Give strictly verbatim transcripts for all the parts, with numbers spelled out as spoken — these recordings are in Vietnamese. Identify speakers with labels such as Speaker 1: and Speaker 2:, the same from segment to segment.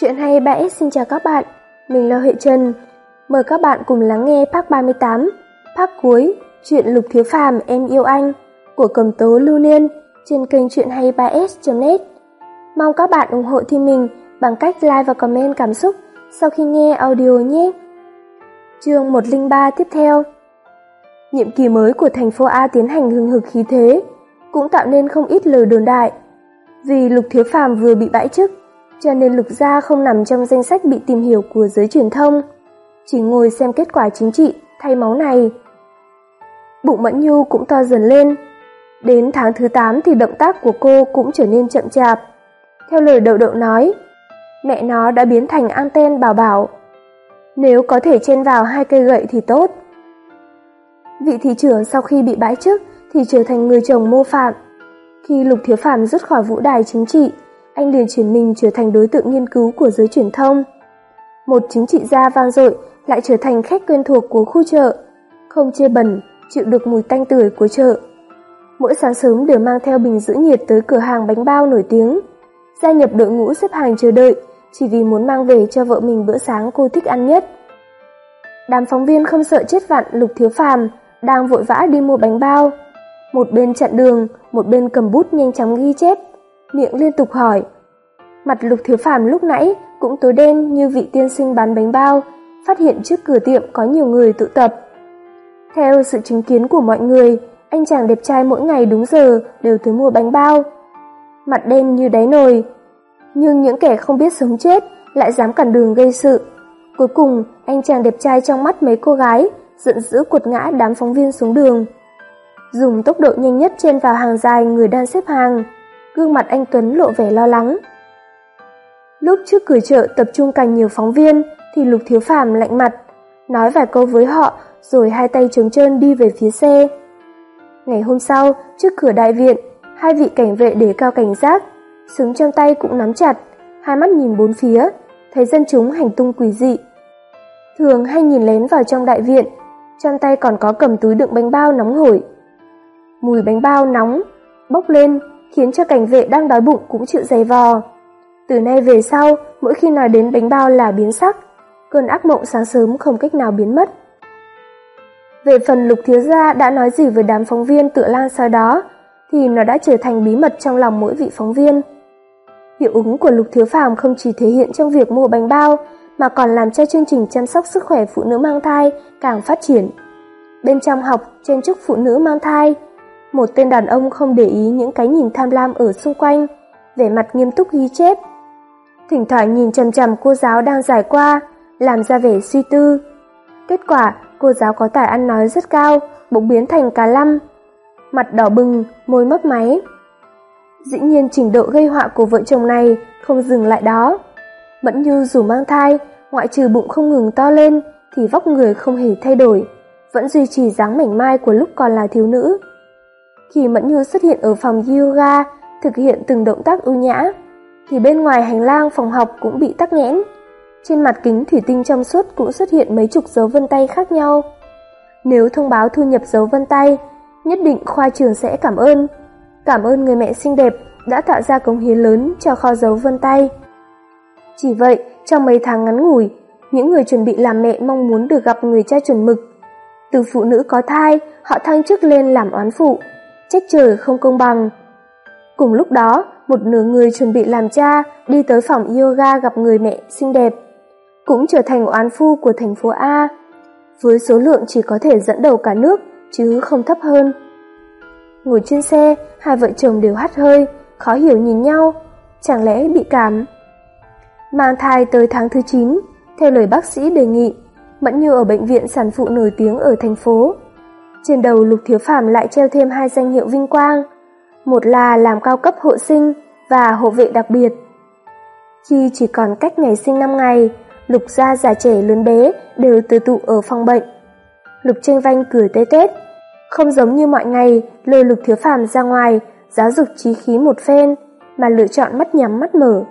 Speaker 1: Chuyện hay ba S xin chào các bạn, mình là Huệ Trần. Mời các bạn cùng lắng nghe Park ba mươi tám, Park cuối, chuyện Lục Thiếu Phàm Em Yêu Anh của Cẩm Tố Lưu Niên trên kênh chuyện hay ba S chấm net. Mong các bạn ủng hộ team mình bằng cách like và comment cảm xúc sau khi nghe audio nhé. Chương một không ba tiếp theo. Nhiệm kỳ mới của thành phố A tiến hành hừng hực khí thế, cũng tạo nên không ít lời đồn đại. Vì Lục Thiếu Phàm vừa bị bãi chức, cho nên Lục gia không nằm trong danh sách bị tìm hiểu của giới truyền thông, chỉ ngồi xem kết quả chính trị thay máu này. Bụng Mẫn Nhu cũng to dần lên. Đến tháng thứ tám thì động tác của cô cũng trở nên chậm chạp. Theo lời Đậu Đậu nói, mẹ nó đã biến thành anten bảo bảo. Nếu có thể chen vào hai cây gậy thì tốt. Vị thị trưởng sau khi bị bãi chức thì trở thành người chồng mô phạm. Khi Lục Thiếu Phàm rút khỏi vũ đài chính trị, anh liền chuyển mình trở thành đối tượng nghiên cứu của giới truyền thông. Một chính trị gia vang dội lại trở thành khách quen thuộc của khu chợ, không chê bẩn, chịu được mùi tanh tưởi của chợ. Mỗi sáng sớm đều mang theo bình giữ nhiệt tới cửa hàng bánh bao nổi tiếng, gia nhập đội ngũ xếp hàng chờ đợi chỉ vì muốn mang về cho vợ mình bữa sáng cô thích ăn nhất. Đám phóng viên không sợ chết vặn Lục Thiếu Phàm đang vội vã đi mua bánh bao, một bên chặn đường, một bên cầm bút nhanh chóng ghi chép, miệng liên tục hỏi. Mặt Lục Thiếu Phàm lúc nãy cũng tối đen như vị tiên sinh bán bánh bao, phát hiện trước cửa tiệm có nhiều người tụ tập. Theo sự chứng kiến của mọi người, anh chàng đẹp trai mỗi ngày đúng giờ đều tới mua bánh bao. Mặt đen như đáy nồi, nhưng những kẻ không biết sống chết lại dám cản đường gây sự. Cuối cùng, anh chàng đẹp trai trong mắt mấy cô gái giận dữ quật ngã đám phóng viên xuống đường. Dùng tốc độ nhanh nhất chen vào hàng dài người đang xếp hàng, gương mặt anh Tuấn lộ vẻ lo lắng. Lúc trước cửa chợ tập trung càng nhiều phóng viên thì Lục Thiếu Phàm lạnh mặt, nói vài câu với họ rồi hai tay trống trơn đi về phía xe. Ngày hôm sau, trước cửa đại viện, hai vị cảnh vệ đề cao cảnh giác, súng trong tay cũng nắm chặt, hai mắt nhìn bốn phía, thấy dân chúng hành tung quỷ dị. Thường hay nhìn lén vào trong đại viện, trong tay còn có cầm túi đựng bánh bao nóng hổi. Mùi bánh bao nóng bốc lên khiến cho cảnh vệ đang đói bụng cũng chịu giày vò. Từ nay về sau, mỗi khi nói đến bánh bao là biến sắc, cơn ác mộng sáng sớm không cách nào biến mất. Về phần Lục Thiếu gia đã nói gì với đám phóng viên tựa lang sau đó, thì nó đã trở thành bí mật trong lòng mỗi vị phóng viên. Hiệu ứng của Lục Thiếu Phàm không chỉ thể hiện trong việc mua bánh bao, mà còn làm cho chương trình chăm sóc sức khỏe phụ nữ mang thai càng phát triển. Bên trong học chen chúc phụ nữ mang thai, một tên đàn ông không để ý những cái nhìn tham lam ở xung quanh, vẻ mặt nghiêm túc ghi chép. Thỉnh thoảng nhìn chằm chằm cô giáo đang giải qua, làm ra vẻ suy tư. Kết quả, cô giáo có tài ăn nói rất cao, bỗng biến thành cá lăm, mặt đỏ bừng, môi mấp máy. Dĩ nhiên trình độ gây họa của vợ chồng này không dừng lại đó. Mẫn Nhu dù mang thai, ngoại trừ bụng không ngừng to lên thì vóc người không hề thay đổi, vẫn duy trì dáng mảnh mai của lúc còn là thiếu nữ. Khi Mẫn Nhu xuất hiện ở phòng yoga, thực hiện từng động tác ưu nhã, thì bên ngoài hành lang phòng học cũng bị tắc nghẽn. Trên mặt kính thủy tinh trong suốt cũng xuất hiện mấy chục dấu vân tay khác nhau. Nếu thông báo thu nhập dấu vân tay, nhất định khoa trường sẽ cảm ơn. Cảm ơn người mẹ xinh đẹp đã tạo ra cống hiến lớn cho kho dấu vân tay. Chỉ vậy, trong mấy tháng ngắn ngủi, những người chuẩn bị làm mẹ mong muốn được gặp người cha chuẩn mực. Từ phụ nữ có thai, họ thăng chức lên làm oán phụ, trách trời không công bằng. Cùng lúc đó, một nửa người chuẩn bị làm cha đi tới phòng yoga gặp người mẹ xinh đẹp, cũng trở thành oán phu của thành phố A, với số lượng chỉ có thể dẫn đầu cả nước, chứ không thấp hơn. Ngồi trên xe, hai vợ chồng đều hắt hơi, khó hiểu nhìn nhau, chẳng lẽ bị cảm. Mang thai tới tháng thứ chín, theo lời bác sĩ đề nghị, Mẫn Nhu ở bệnh viện sản phụ nổi tiếng ở thành phố. Trên đầu Lục Thiếu Phàm lại treo thêm hai danh hiệu vinh quang, một là làm cao cấp hộ sinh và hộ vệ đặc biệt. Khi chỉ còn cách ngày sinh năm ngày, Lục gia già trẻ lớn bé đều tề tụ ở phòng bệnh. Lục Tranh Vanh cười tê tét, không giống như mọi ngày lôi Lục Thiếu Phàm ra ngoài giáo dục chí khí một phen, mà lựa chọn mắt nhắm mắt mở.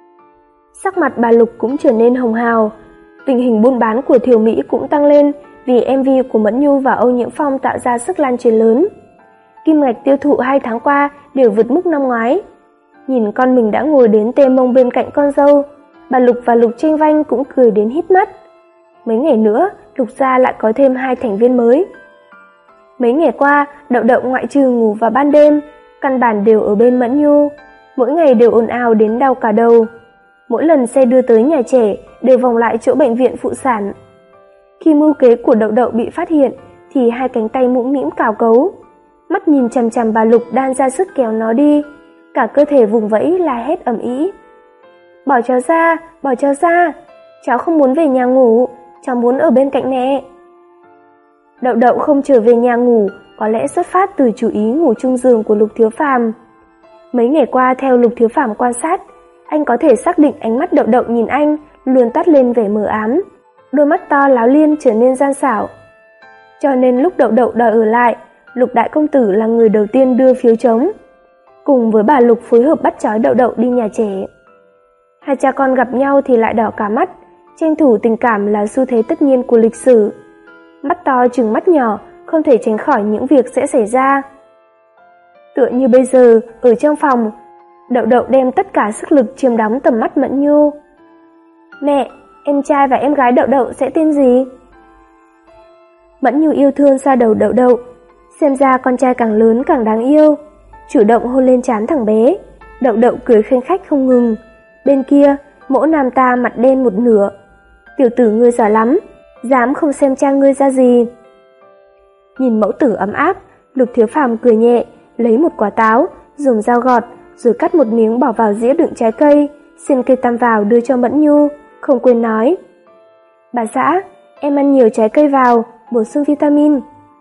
Speaker 1: Sắc mặt bà Lục cũng trở nên hồng hào, tình hình buôn bán của Thiều Mỹ cũng tăng lên vì em vê của Mẫn Nhu và Âu Nhiễm Phong tạo ra sức lan truyền lớn. Kim ngạch tiêu thụ hai tháng qua đều vượt mức năm ngoái. Nhìn con mình đã ngồi đến tê mông bên cạnh con dâu, Bà Lục và Lục Tranh Vanh cũng cười đến hít mắt. Mấy ngày nữa, Lục gia lại có thêm hai thành viên mới. Mấy ngày qua, Đậu Đậu ngoại trừ ngủ vào ban đêm, căn bản đều ở bên Mẫn Nhu, mỗi ngày đều ồn ào đến đau cả đầu. Mỗi lần xe đưa tới nhà trẻ đều vòng lại chỗ bệnh viện phụ sản. Khi mưu kế của Đậu Đậu bị phát hiện thì hai cánh tay mũm mĩm cào cấu, mắt nhìn chằm chằm bà Lục đang ra sức kéo nó đi, cả cơ thể vùng vẫy la hét ầm ĩ. Bỏ cháu ra, bỏ cháu ra, cháu không muốn về nhà ngủ, cháu muốn ở bên cạnh mẹ. Đậu Đậu không trở về nhà ngủ có lẽ xuất phát từ chủ ý ngủ chung giường của Lục Thiếu Phàm. Mấy ngày qua theo Lục Thiếu Phàm quan sát, anh có thể xác định ánh mắt Đậu Đậu nhìn anh luôn toát lên vẻ mờ ám, đôi mắt to láo liên trở nên gian xảo. Cho nên lúc Đậu Đậu đòi ở lại, Lục đại công tử là người đầu tiên đưa phiếu trống, cùng với bà Lục phối hợp bắt trói Đậu Đậu đi nhà trẻ. Hai cha con gặp nhau thì lại đỏ cả mắt, tranh thủ tình cảm là xu thế tất nhiên của lịch sử. Mắt to trừng mắt nhỏ, không thể tránh khỏi những việc sẽ xảy ra. Tựa như bây giờ, ở trong phòng, Đậu Đậu đem tất cả sức lực chiếm đóng tầm mắt Mẫn Nhu. Mẹ, em trai và em gái Đậu Đậu sẽ tên gì? Mẫn Nhu yêu thương xoa đầu Đậu Đậu, xem ra con trai càng lớn càng đáng yêu, chủ động hôn lên trán thằng bé. Đậu Đậu cười khanh khách không ngừng. Bên kia, Mỗ Nam ta mặt đen một nửa. Tiểu tử ngươi giỏi lắm, dám không xem cha ngươi ra gì. Nhìn mẫu tử ấm áp, Lục Thiếu Phàm cười nhẹ, lấy một quả táo, dùng dao gọt, rồi cắt một miếng bỏ vào dĩa đựng trái cây, xiên cây tam vào đưa cho Mẫn Nhu, không quên nói: Bà xã, em ăn nhiều trái cây vào, bổ sung vitamin.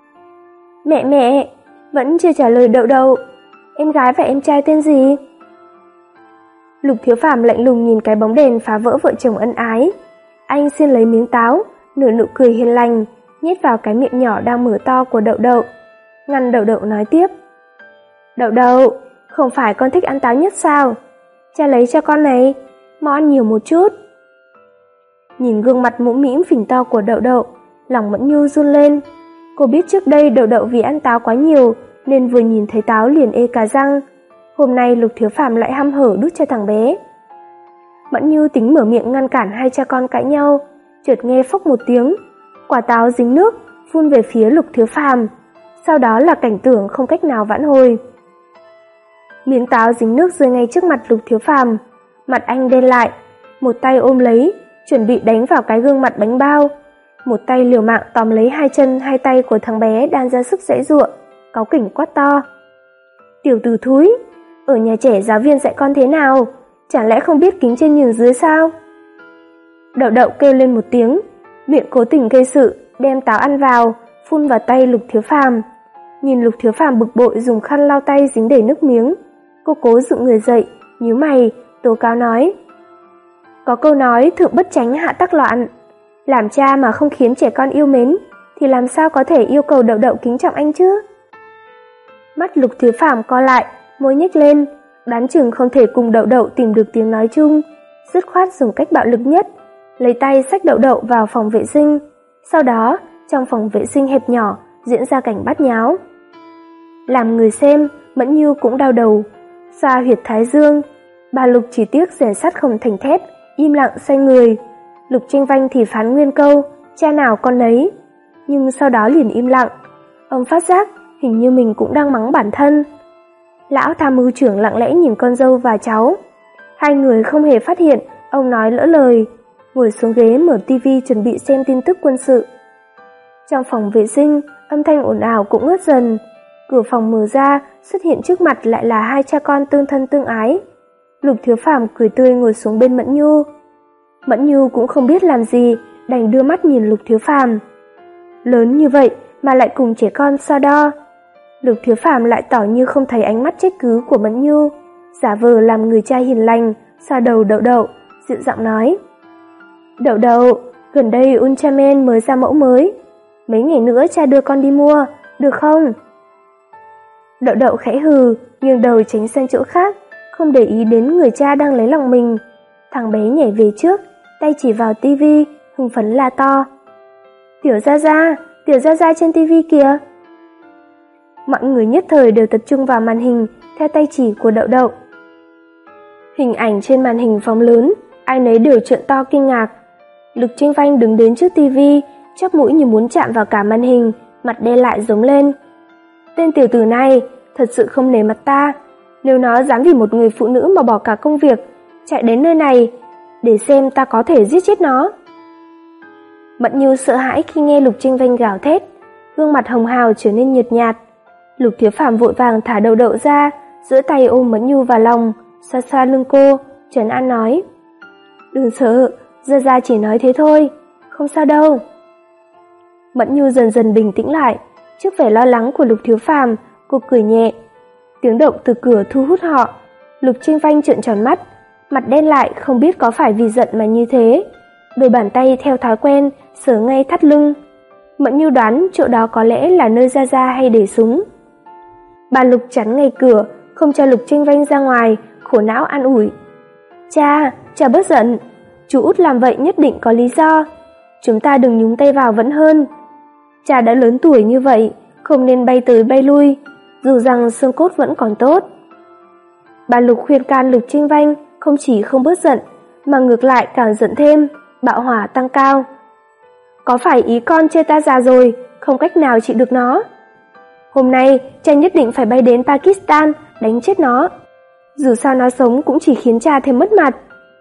Speaker 1: Mẹ mẹ, vẫn chưa trả lời Đậu Đậu, em gái và em trai tên gì? Lục Thiếu Phàm lạnh lùng nhìn cái bóng đèn phá vỡ vợ chồng ân ái. Anh xiên lấy miếng táo, nửa nụ cười hiền lành, nhét vào cái miệng nhỏ đang mở to của Đậu Đậu, ngăn Đậu Đậu nói tiếp: Đậu Đậu, không phải con thích ăn táo nhất sao? Cha lấy cho con này, mau ăn nhiều một chút. Nhìn gương mặt mũm mĩm phình to của Đậu Đậu, lòng Mẫn Nhu run lên. Cô biết trước đây Đậu Đậu vì ăn táo quá nhiều nên vừa nhìn thấy táo liền ê cả răng. Hôm nay Lục Thiếu Phàm lại hăm hở đút cho thằng bé. Mẫn Nhu tính mở miệng ngăn cản hai cha con cãi nhau, chợt nghe phốc một tiếng, quả táo dính nước phun về phía Lục Thiếu Phàm, sau đó là cảnh tượng không cách nào vãn hồi. Miếng táo dính nước rơi ngay trước mặt Lục Thiếu Phàm, mặt anh đen lại, một tay ôm lấy, chuẩn bị đánh vào cái gương mặt bánh bao, một tay liều mạng tóm lấy hai chân hai tay của thằng bé đang ra sức giãy giụa, cáu kỉnh quát to: Tiểu tử thúi, ở nhà trẻ giáo viên dạy con thế nào, chẳng lẽ không biết kính trên nhường dưới sao? Đậu Đậu kêu lên một tiếng, miệng cố tình gây sự, đem táo ăn vào, phun vào tay Lục Thiếu Phàm. Nhìn Lục Thiếu Phàm bực bội dùng khăn lau tay dính đầy nước miếng, cô cố dựng người dậy, nhíu mày, tố cáo nói: Có câu nói thượng bất chánh hạ tắc loạn, làm cha mà không khiến trẻ con yêu mến thì làm sao có thể yêu cầu Đậu Đậu kính trọng anh chứ? Mắt Lục Thiếu Phàm co lại, môi nhếch lên, đoán chừng không thể cùng Đậu Đậu tìm được tiếng nói chung, dứt khoát dùng cách bạo lực nhất, lấy tay xách Đậu Đậu vào phòng vệ sinh. Sau đó, trong phòng vệ sinh hẹp nhỏ diễn ra cảnh bát nháo. Làm người xem, Mẫn Nhu cũng đau đầu, xoa huyệt thái dương. Bà Lục chỉ tiếc rèn sắt không thành thép, im lặng xoay người. Lục Tranh Vanh thì phán nguyên câu cha nào con nấy, nhưng sau đó liền im lặng. Ông phát giác hình như mình cũng đang mắng bản thân. Lão tham mưu trưởng lặng lẽ nhìn con dâu và cháu. Hai người không hề phát hiện ông nói lỡ lời, ngồi xuống ghế mở tivi chuẩn bị xem tin tức quân sự. Trong phòng vệ sinh, âm thanh ồn ào cũng ngớt dần. Cửa phòng mở ra, xuất hiện trước mặt lại là hai cha con tương thân tương ái. Lục Thiếu Phàm cười tươi ngồi xuống bên Mẫn Nhu. Mẫn Nhu cũng không biết làm gì, đành đưa mắt nhìn Lục Thiếu Phàm. Lớn như vậy mà lại cùng trẻ con so đo. Lục Thiếu Phàm lại tỏ như không thấy ánh mắt trách cứ của Mẫn Nhu, giả vờ làm người cha hiền lành, xoa đầu Đậu Đậu, dịu giọng nói: Đậu Đậu, gần đây Ultraman mới ra mẫu mới, mấy ngày nữa cha đưa con đi mua, được không? Đậu Đậu khẽ hừ, nghiêng đầu tránh sang chỗ khác, không để ý đến người cha đang lấy lòng mình. Thằng bé nhảy về trước, tay chỉ vào tivi, hưng phấn la to: Tiểu Gia Gia, Tiểu Gia Gia trên tivi kìa! Mọi người nhất thời đều tập trung vào màn hình theo tay chỉ của Đậu Đậu. Hình ảnh trên màn hình phóng lớn, ai nấy đều trợn to kinh ngạc. Lục Trinh Vanh đứng đến trước tivi, chắp mũi như muốn chạm vào cả màn hình, mặt đen lại giống lên. Tên tiểu tử này thật sự không nể mặt ta, nếu nó dám vì một người phụ nữ mà bỏ cả công việc chạy đến nơi này, để xem ta có thể giết chết nó. Mẫn Nhu sợ hãi khi nghe Lục Trinh Vanh gào thét, gương mặt hồng hào trở nên nhợt nhạt. Lục Thiếu Phàm vội vàng thả đầu đậu ra, duỗi tay ôm Mẫn Nhu vào lòng, xoa xoa lưng cô, trấn an nói: "Đừng sợ, Gia Gia chỉ nói thế thôi, không sao đâu." Mẫn Nhu dần dần bình tĩnh lại, trước vẻ lo lắng của Lục Thiếu Phàm, cô cười nhẹ. Tiếng động từ cửa thu hút họ. Lục Trinh Vanh trợn tròn mắt, mặt đen lại, không biết có phải vì giận mà như thế. Đôi bàn tay theo thói quen sờ ngay thắt lưng. Mẫn Nhu đoán chỗ đó có lẽ là nơi Gia Gia hay để súng. Bà Lục chắn ngay cửa, không cho Lục Trinh Vanh ra ngoài, khổ não an ủi: "Cha, cha bớt giận, chú út làm vậy nhất định có lý do, chúng ta đừng nhúng tay vào vẫn hơn. Cha đã lớn tuổi như vậy, không nên bay tới bay lui, dù rằng xương cốt vẫn còn tốt." Bà Lục khuyên can Lục Trinh Vanh không chỉ không bớt giận, mà ngược lại càng giận thêm, bạo hỏa tăng cao. "Có phải ý con chê ta già rồi, không cách nào chịu được nó? Hôm nay cha nhất định phải bay đến Pakistan đánh chết nó. Dù sao nó sống cũng chỉ khiến cha thêm mất mặt."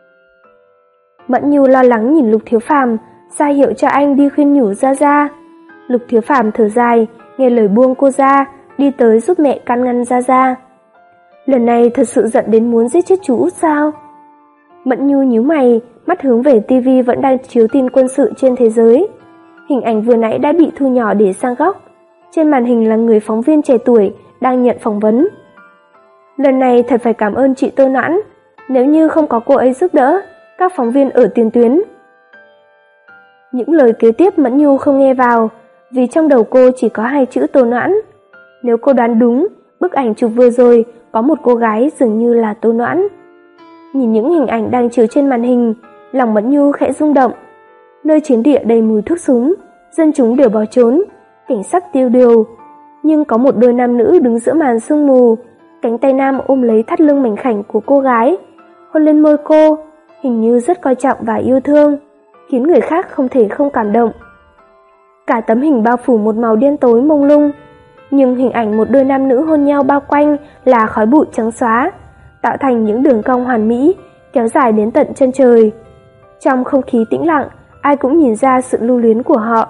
Speaker 1: Mẫn Nhu lo lắng nhìn Lục Thiếu Phàm, ra hiệu cho anh đi khuyên nhủ Gia Gia. Lục Thiếu Phàm thở dài, nghe lời buông cô ra, đi tới giúp mẹ can ngăn Gia Gia. Lần này thật sự giận đến muốn giết chết chú út sao? Mẫn Nhu nhíu mày, mắt hướng về tivi vẫn đang chiếu tin quân sự trên thế giới. Hình ảnh vừa nãy đã bị thu nhỏ để sang góc. Trên màn hình là người phóng viên trẻ tuổi đang nhận phỏng vấn. Lần này thật phải cảm ơn chị Tô Noãn, nếu như không có cô ấy giúp đỡ, các phóng viên ở tiền tuyến. Những lời kế tiếp Mẫn Nhu không nghe vào, vì trong đầu cô chỉ có hai chữ Tô Noãn. Nếu cô đoán đúng, bức ảnh chụp vừa rồi có một cô gái dường như là Tô Noãn. Nhìn những hình ảnh đang chiếu trên màn hình, lòng Mẫn Nhu khẽ rung động. Nơi chiến địa đầy mùi thuốc súng, dân chúng đều bỏ trốn, cảnh sắc tiêu điều. Nhưng có một đôi nam nữ đứng giữa màn sương mù, cánh tay nam ôm lấy thắt lưng mảnh khảnh của cô gái, hôn lên môi cô, hình như rất coi trọng và yêu thương, khiến người khác không thể không cảm động. Cả tấm hình bao phủ một màu đen tối mông lung, nhưng hình ảnh một đôi nam nữ hôn nhau bao quanh là khói bụi trắng xóa, tạo thành những đường cong hoàn mỹ, kéo dài đến tận chân trời. Trong không khí tĩnh lặng, ai cũng nhìn ra sự lưu luyến của họ.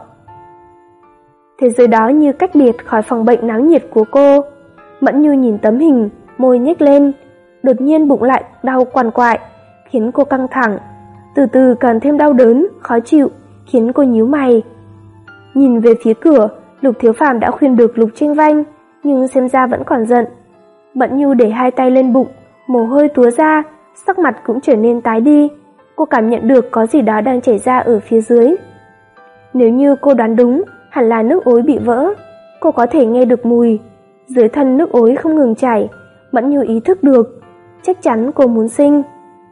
Speaker 1: Thế giới đó như cách biệt khỏi phòng bệnh náo nhiệt của cô. Mẫn Nhu nhìn tấm hình, môi nhếch lên, đột nhiên bụng lại đau quằn quại, khiến cô căng thẳng, từ từ càng thêm đau đớn, khó chịu, khiến cô nhíu mày. Nhìn về phía cửa, Lục Thiếu Phàm đã khuyên được Lục Trinh Vanh, nhưng xem ra vẫn còn giận. Mẫn Nhu để hai tay lên bụng, mồ hôi túa ra, sắc mặt cũng trở nên tái đi. Cô cảm nhận được có gì đó đang chảy ra ở phía dưới. Nếu như cô đoán đúng, hẳn là nước ối bị vỡ. Cô có thể nghe được mùi. Dưới thân nước ối không ngừng chảy, Mẫn Nhu ý thức được, chắc chắn cô muốn sinh.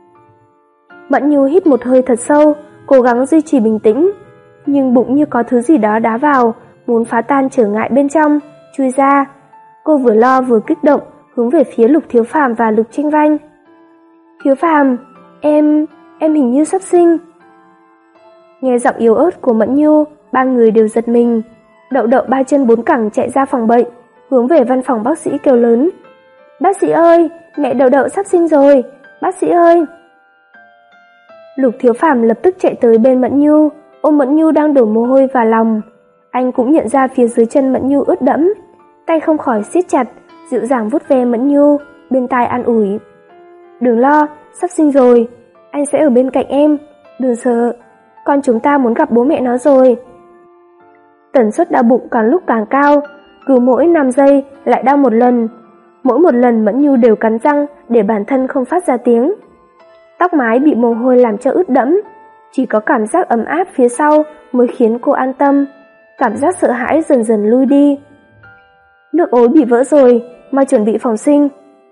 Speaker 1: Mẫn Nhu hít một hơi thật sâu, cố gắng duy trì bình tĩnh, nhưng bụng như có thứ gì đó đá vào, muốn phá tan trở ngại bên trong, chui ra. Cô vừa lo vừa kích động, hướng về phía Lục Thiếu Phàm và Lục Trinh Vanh. "Thiếu Phàm, em, em hình như sắp sinh." Nghe giọng yếu ớt của Mẫn Nhu, ba người đều giật mình. Đậu Đậu ba chân bốn cẳng chạy ra phòng bệnh, hướng về văn phòng bác sĩ kêu lớn: "Bác sĩ ơi, mẹ Đậu Đậu sắp sinh rồi, bác sĩ ơi!" Lục Thiếu Phàm lập tức chạy tới bên Mẫn Nhu, ôm Mẫn Nhu đang đổ mồ hôi vào lòng. Anh cũng nhận ra phía dưới chân Mẫn Nhu ướt đẫm, tay không khỏi siết chặt, dịu dàng vuốt ve Mẫn Nhu, bên tai an ủi: "Đừng lo, sắp sinh rồi, anh sẽ ở bên cạnh em, đừng sợ, con chúng ta muốn gặp bố mẹ nó rồi." Tần suất đau bụng càng lúc càng cao, cứ mỗi năm giây lại đau một lần. Mỗi một lần Mẫn Nhu đều cắn răng để bản thân không phát ra tiếng. Tóc mái bị mồ hôi làm cho ướt đẫm, chỉ có cảm giác ấm áp phía sau mới khiến cô an tâm. Cảm giác sợ hãi dần dần lui đi. "Nước ối bị vỡ rồi, mau chuẩn bị phòng sinh."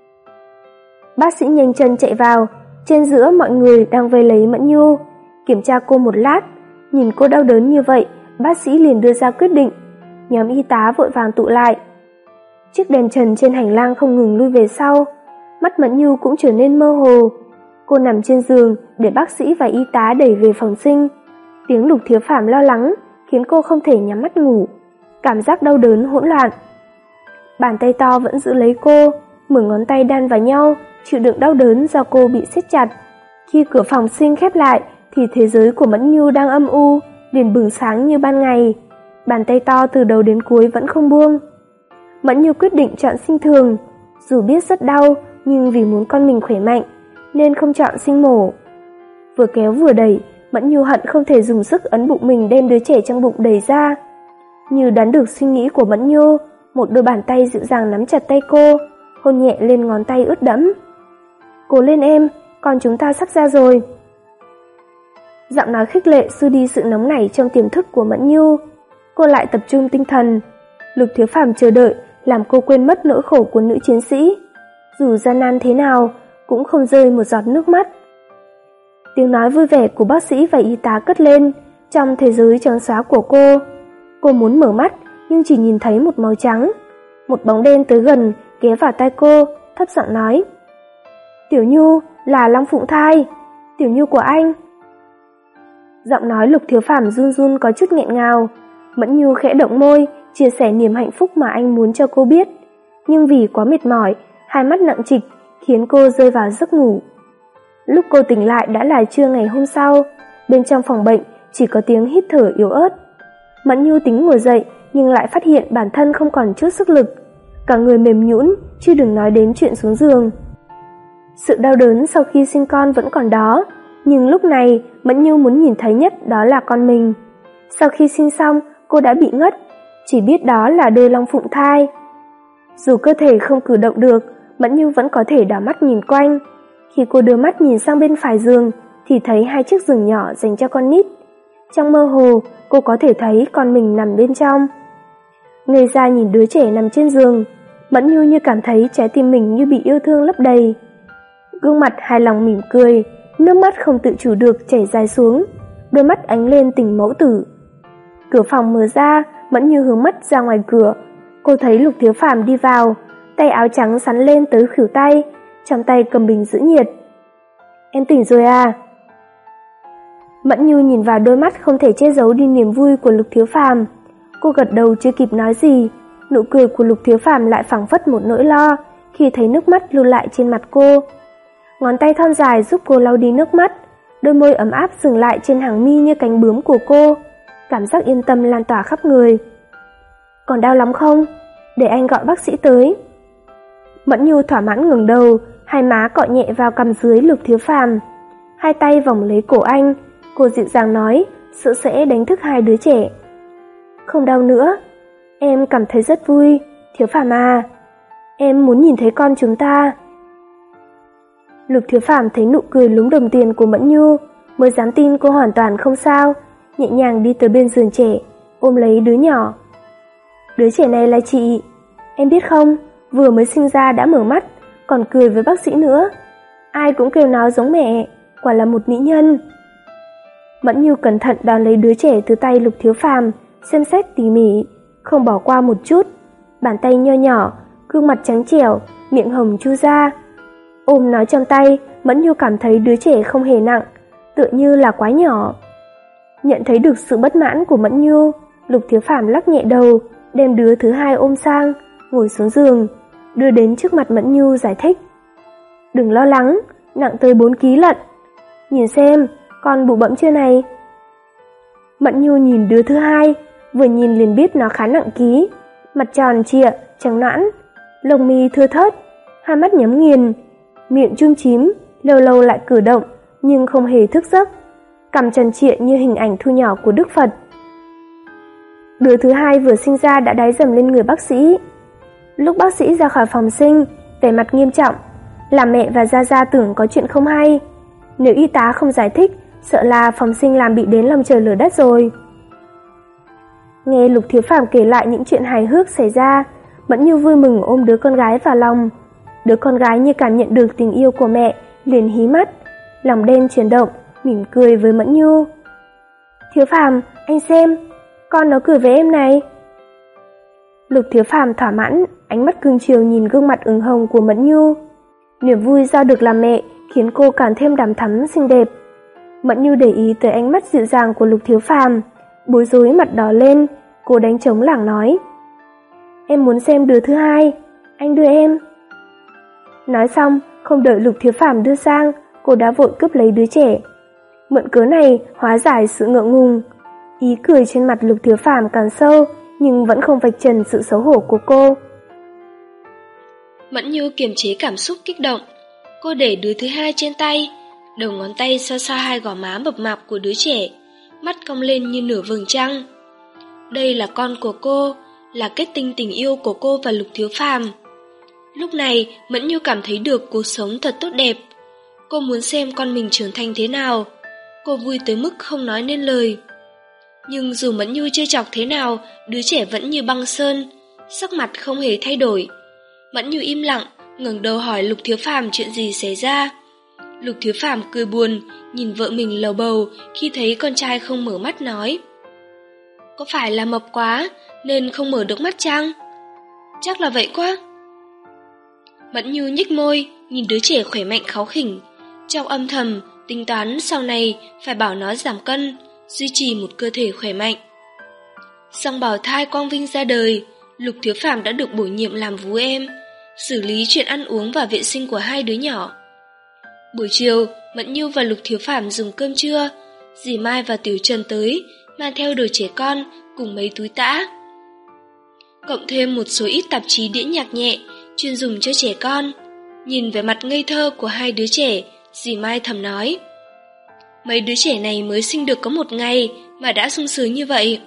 Speaker 1: Bác sĩ nhanh chân chạy vào, trên giữa mọi người đang vây lấy Mẫn Nhu, kiểm tra cô một lát, nhìn cô đau đớn như vậy, bác sĩ liền đưa ra quyết định. Nhóm y tá vội vàng tụ lại. Chiếc đèn trần trên hành lang không ngừng lui về sau, mắt Mẫn Nhu cũng trở nên mơ hồ. Cô nằm trên giường để bác sĩ và y tá đẩy về phòng sinh. Tiếng Lục Thiếu Phàm lo lắng khiến cô không thể nhắm mắt ngủ, cảm giác đau đớn hỗn loạn. Bàn tay to vẫn giữ lấy cô, mười ngón tay đan vào nhau, chịu đựng đau đớn do cô bị siết chặt. Khi cửa phòng sinh khép lại thì thế giới của Mẫn Nhu đang âm u, liền bừng sáng như ban ngày. Bàn tay to từ đầu đến cuối vẫn không buông. Mẫn Nhu quyết định chọn sinh thường, dù biết rất đau nhưng vì muốn con mình khỏe mạnh nên không chọn sinh mổ. Vừa kéo vừa đẩy, Mẫn Nhu hận không thể dùng sức ấn bụng mình đem đứa trẻ trong bụng đẩy ra. Như đoán được suy nghĩ của Mẫn Nhu, một đôi bàn tay dịu dàng nắm chặt tay cô, hôn nhẹ lên ngón tay ướt đẫm. "Cố lên em, con chúng ta sắp ra rồi." Giọng nói khích lệ xua đi sự nóng nảy trong tiềm thức của Mẫn Nhu. Cô lại tập trung tinh thần. Lục Thiếu Phàm chờ đợi làm cô quên mất nỗi khổ của nữ chiến sĩ. Dù gian nan thế nào cũng không rơi một giọt nước mắt. Tiếng nói vui vẻ của bác sĩ và y tá cất lên trong thế giới trắng xóa của cô. Cô muốn mở mắt nhưng chỉ nhìn thấy một màu trắng. Một bóng đen tới gần ghé vào tai cô, thấp giọng nói: "Tiểu Nhu, là Long Phụng thai, Tiểu Nhu của anh." Giọng nói Lục Thiếu Phàm run run có chút nghẹn ngào. Mẫn Nhu khẽ động môi, chia sẻ niềm hạnh phúc mà anh muốn cho cô biết. Nhưng vì quá mệt mỏi, hai mắt nặng trịch khiến cô rơi vào giấc ngủ. Lúc cô tỉnh lại đã là trưa ngày hôm sau, bên trong phòng bệnh chỉ có tiếng hít thở yếu ớt. Mẫn Nhu tính ngồi dậy nhưng lại phát hiện bản thân không còn chút sức lực, cả người mềm nhũn, chứ đừng nói đến chuyện xuống giường. Sự đau đớn sau khi sinh con vẫn còn đó, nhưng lúc này Mẫn Nhu muốn nhìn thấy nhất đó là con mình. Sau khi sinh xong, cô đã bị ngất, chỉ biết đó là đôi long phụng thai. Dù cơ thể không cử động được, Mẫn Nhu vẫn có thể đảo mắt nhìn quanh. Khi cô đưa mắt nhìn sang bên phải giường thì thấy hai chiếc giường nhỏ dành cho con nít. Trong mơ hồ, cô có thể thấy con mình nằm bên trong. Ngây ra nhìn đứa trẻ nằm trên giường, Mẫn Nhu như cảm thấy trái tim mình như bị yêu thương lấp đầy. Gương mặt hài lòng mỉm cười, nước mắt không tự chủ được chảy dài xuống, đôi mắt ánh lên tình mẫu tử. Cửa phòng mở ra, Mẫn Nhu hướng mắt ra ngoài cửa. Cô thấy Lục Thiếu Phàm đi vào, tay áo trắng sắn lên tới khuỷu tay, trong tay cầm bình giữ nhiệt. "Em tỉnh rồi à?" Mẫn Nhu nhìn vào đôi mắt không thể che giấu đi niềm vui của Lục Thiếu Phàm. Cô gật đầu chưa kịp nói gì, nụ cười của Lục Thiếu Phàm lại phảng phất một nỗi lo khi thấy nước mắt lưu lại trên mặt cô. Ngón tay thon dài giúp cô lau đi nước mắt, đôi môi ấm áp dừng lại trên hàng mi như cánh bướm của cô, cảm giác yên tâm lan tỏa khắp người. "Còn đau lắm không? Để anh gọi bác sĩ tới." Mẫn Nhu thỏa mãn ngẩng đầu, hai má cọ nhẹ vào cằm dưới Lục Thiếu Phàm, hai tay vòng lấy cổ anh, cô dịu dàng nói, sợ sẽ đánh thức hai đứa trẻ. "Không đau nữa, em cảm thấy rất vui, Thiếu Phàm à, em muốn nhìn thấy con chúng ta." Lục Thiếu Phàm thấy nụ cười lúm đồng tiền của Mẫn Nhu, mới dám tin cô hoàn toàn không sao, nhẹ nhàng đi tới bên giường trẻ, ôm lấy đứa nhỏ. "Đứa trẻ này là chị, em biết không, vừa mới sinh ra đã mở mắt, còn cười với bác sĩ nữa. Ai cũng kêu nó giống mẹ, quả là một mỹ nhân." Mẫn Nhu cẩn thận đón lấy đứa trẻ từ tay Lục Thiếu Phàm, xem xét tỉ mỉ, không bỏ qua một chút. Bàn tay nho nhỏ, gương mặt trắng trẻo, miệng hồng chu ra. Ôm nó trong tay, Mẫn Nhu cảm thấy đứa trẻ không hề nặng, tựa như là quá nhỏ. Nhận thấy được sự bất mãn của Mẫn Nhu, Lục Thiếu Phàm lắc nhẹ đầu, đem đứa thứ hai ôm sang, ngồi xuống giường, đưa đến trước mặt Mẫn Nhu giải thích. "Đừng lo lắng, nặng tới bốn ki lận. Nhìn xem, con bụ bẫm chưa này?" Mẫn Nhu nhìn đứa thứ hai, vừa nhìn liền biết nó khá nặng ký, mặt tròn trịa, trắng nõn, lông mi thưa thớt, hai mắt nhắm nghiền, miệng chum chím, lâu lâu lại cử động nhưng không hề thức giấc, cằm tròn trịa như hình ảnh thu nhỏ của Đức Phật. Đứa thứ hai vừa sinh ra đã đái dầm lên người bác sĩ. Lúc bác sĩ ra khỏi phòng sinh, vẻ mặt nghiêm trọng, làm mẹ và Gia Gia tưởng có chuyện không hay. Nếu y tá không giải thích, sợ là phòng sinh làm bị đến lòng trời lở đất rồi. Nghe Lục Thiếu Phàm kể lại những chuyện hài hước xảy ra, Mẫn Nhu vui mừng ôm đứa con gái vào lòng. Đứa con gái như cảm nhận được tình yêu của mẹ, liền hí mắt, lòng đen chuyển động, mỉm cười với Mẫn Nhu. "Thiếu Phàm, anh xem, con nó cười với em này." Lục Thiếu Phàm thỏa mãn, ánh mắt cưng chiều nhìn gương mặt ửng hồng của Mẫn Nhu. Niềm vui do được làm mẹ khiến cô càng thêm đằm thắm xinh đẹp. Mẫn Như để ý tới ánh mắt dịu dàng của Lục Thiếu Phàm, bối rối mặt đỏ lên, cô đánh trống lảng nói: "Em muốn xem đứa thứ hai, anh đưa em." Nói xong, không đợi Lục Thiếu Phàm đưa sang, cô đã vội cướp lấy đứa trẻ. Mượn cớ này hóa giải sự ngượng ngùng. Ý cười trên mặt Lục Thiếu Phàm càng sâu, nhưng vẫn không vạch trần sự xấu hổ của cô.
Speaker 2: Mẫn Như kiềm chế cảm xúc kích động, cô để đứa thứ hai trên tay, đầu ngón tay xoa xoa hai gò má mập mạp của đứa trẻ, mắt cong lên như nửa vầng trăng. Đây là con của cô, là kết tinh tình yêu của cô và Lục Thiếu Phàm. Lúc này, Mẫn Như cảm thấy được cuộc sống thật tốt đẹp. Cô muốn xem con mình trưởng thành thế nào. Cô vui tới mức không nói nên lời. Nhưng dù Mẫn Như trêu chọc thế nào, đứa trẻ vẫn như băng sơn, sắc mặt không hề thay đổi. Mẫn Như im lặng, ngẩng đầu hỏi Lục Thiếu Phàm chuyện gì xảy ra. Lục Thiếu Phàm cười buồn, nhìn vợ mình lầu bầu khi thấy con trai không mở mắt nói: "Có phải là mập quá nên không mở được mắt chăng?" "Chắc là vậy quá." Mẫn Như nhếch môi, nhìn đứa trẻ khỏe mạnh kháu khỉnh, trong âm thầm tính toán sau này phải bảo nó giảm cân, duy trì một cơ thể khỏe mạnh. Song bào thai quang vinh ra đời, Lục Thiếu Phàm đã được bổ nhiệm làm vú em, xử lý chuyện ăn uống và vệ sinh của hai đứa nhỏ. Buổi chiều, Mẫn Như và Lục Thiếu Phàm dùng cơm trưa, dì Mai và Tiểu Trần tới, mang theo đồ trẻ con cùng mấy túi tã. Cộng thêm một số ít tạp chí đĩa nhạc nhẹ, chuyên dùng cho trẻ con. Nhìn vẻ mặt ngây thơ của hai đứa trẻ, dì Mai thầm nói: "Mấy đứa trẻ này mới sinh được có một ngày mà đã sung sướng như vậy."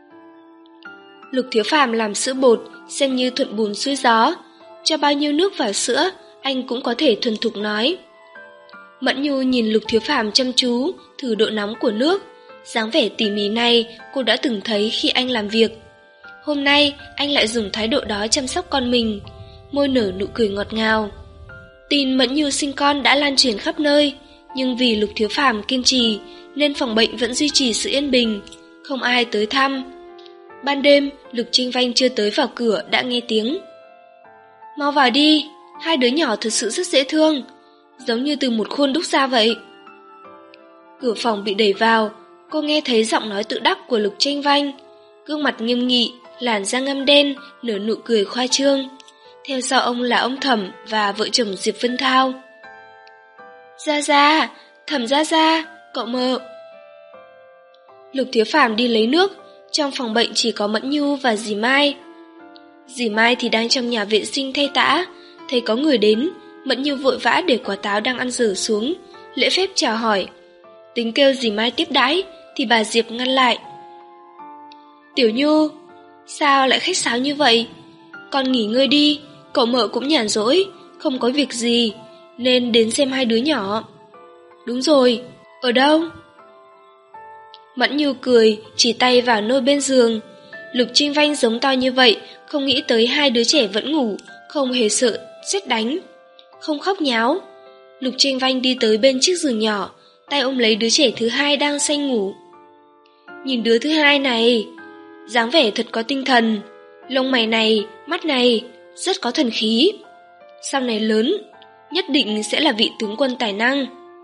Speaker 2: Lục Thiếu Phàm làm sữa bột xem như thuận buồm xuôi gió, cho bao nhiêu nước vào sữa, anh cũng có thể thuần thục nói. Mẫn Nhu nhìn Lục Thiếu Phàm chăm chú, thử độ nóng của nước. Dáng vẻ tỉ mỉ này cô đã từng thấy khi anh làm việc. Hôm nay anh lại dùng thái độ đó chăm sóc con mình, môi nở nụ cười ngọt ngào. Tin Mẫn Nhu sinh con đã lan truyền khắp nơi, nhưng vì Lục Thiếu Phàm kiên trì nên phòng bệnh vẫn duy trì sự yên bình, không ai tới thăm. Ban đêm, Lục Trinh Vanh chưa tới vào cửa đã nghe tiếng: "Mau vào đi, hai đứa nhỏ thật sự rất dễ thương, giống như từ một khuôn đúc ra vậy." Cửa phòng bị đẩy vào, cô nghe thấy giọng nói tự đắc của Lục Trinh Vanh, gương mặt nghiêm nghị, làn da ngăm đen, nở nụ cười khoa trương. Theo sau ông là ông Thẩm và vợ chồng Diệp Vân Thao. "Gia Gia, Thẩm Gia Gia, cậu mợ." Lục Thiếu Phàm đi lấy nước, trong phòng bệnh chỉ có Mẫn Nhu và dì Mai. Dì Mai thì đang trong nhà vệ sinh thay tã, thấy có người đến, Mẫn Nhu vội vã để quả táo đang ăn dở xuống, lễ phép chào hỏi. Tính kêu dì Mai tiếp đãi thì bà Diệp ngăn lại. "Tiểu Nhu, sao lại khách sáo như vậy? Con nghỉ ngơi đi, cậu mợ cũng nhàn rỗi, không có việc gì, nên đến xem hai đứa nhỏ." "Đúng rồi, ở đâu?" Mẫn Nhu cười, chỉ tay vào nôi bên giường. Lục Trinh Vanh giống to như vậy, không nghĩ tới hai đứa trẻ vẫn ngủ, không hề sợ sét đánh, không khóc nháo. Lục Trinh Vanh đi tới bên chiếc giường nhỏ, tay ôm lấy đứa trẻ thứ hai đang say ngủ. Nhìn đứa thứ hai này, dáng vẻ thật có tinh thần, lông mày này, mắt này, rất có thần khí. Sau này lớn, nhất định sẽ là vị tướng quân tài năng.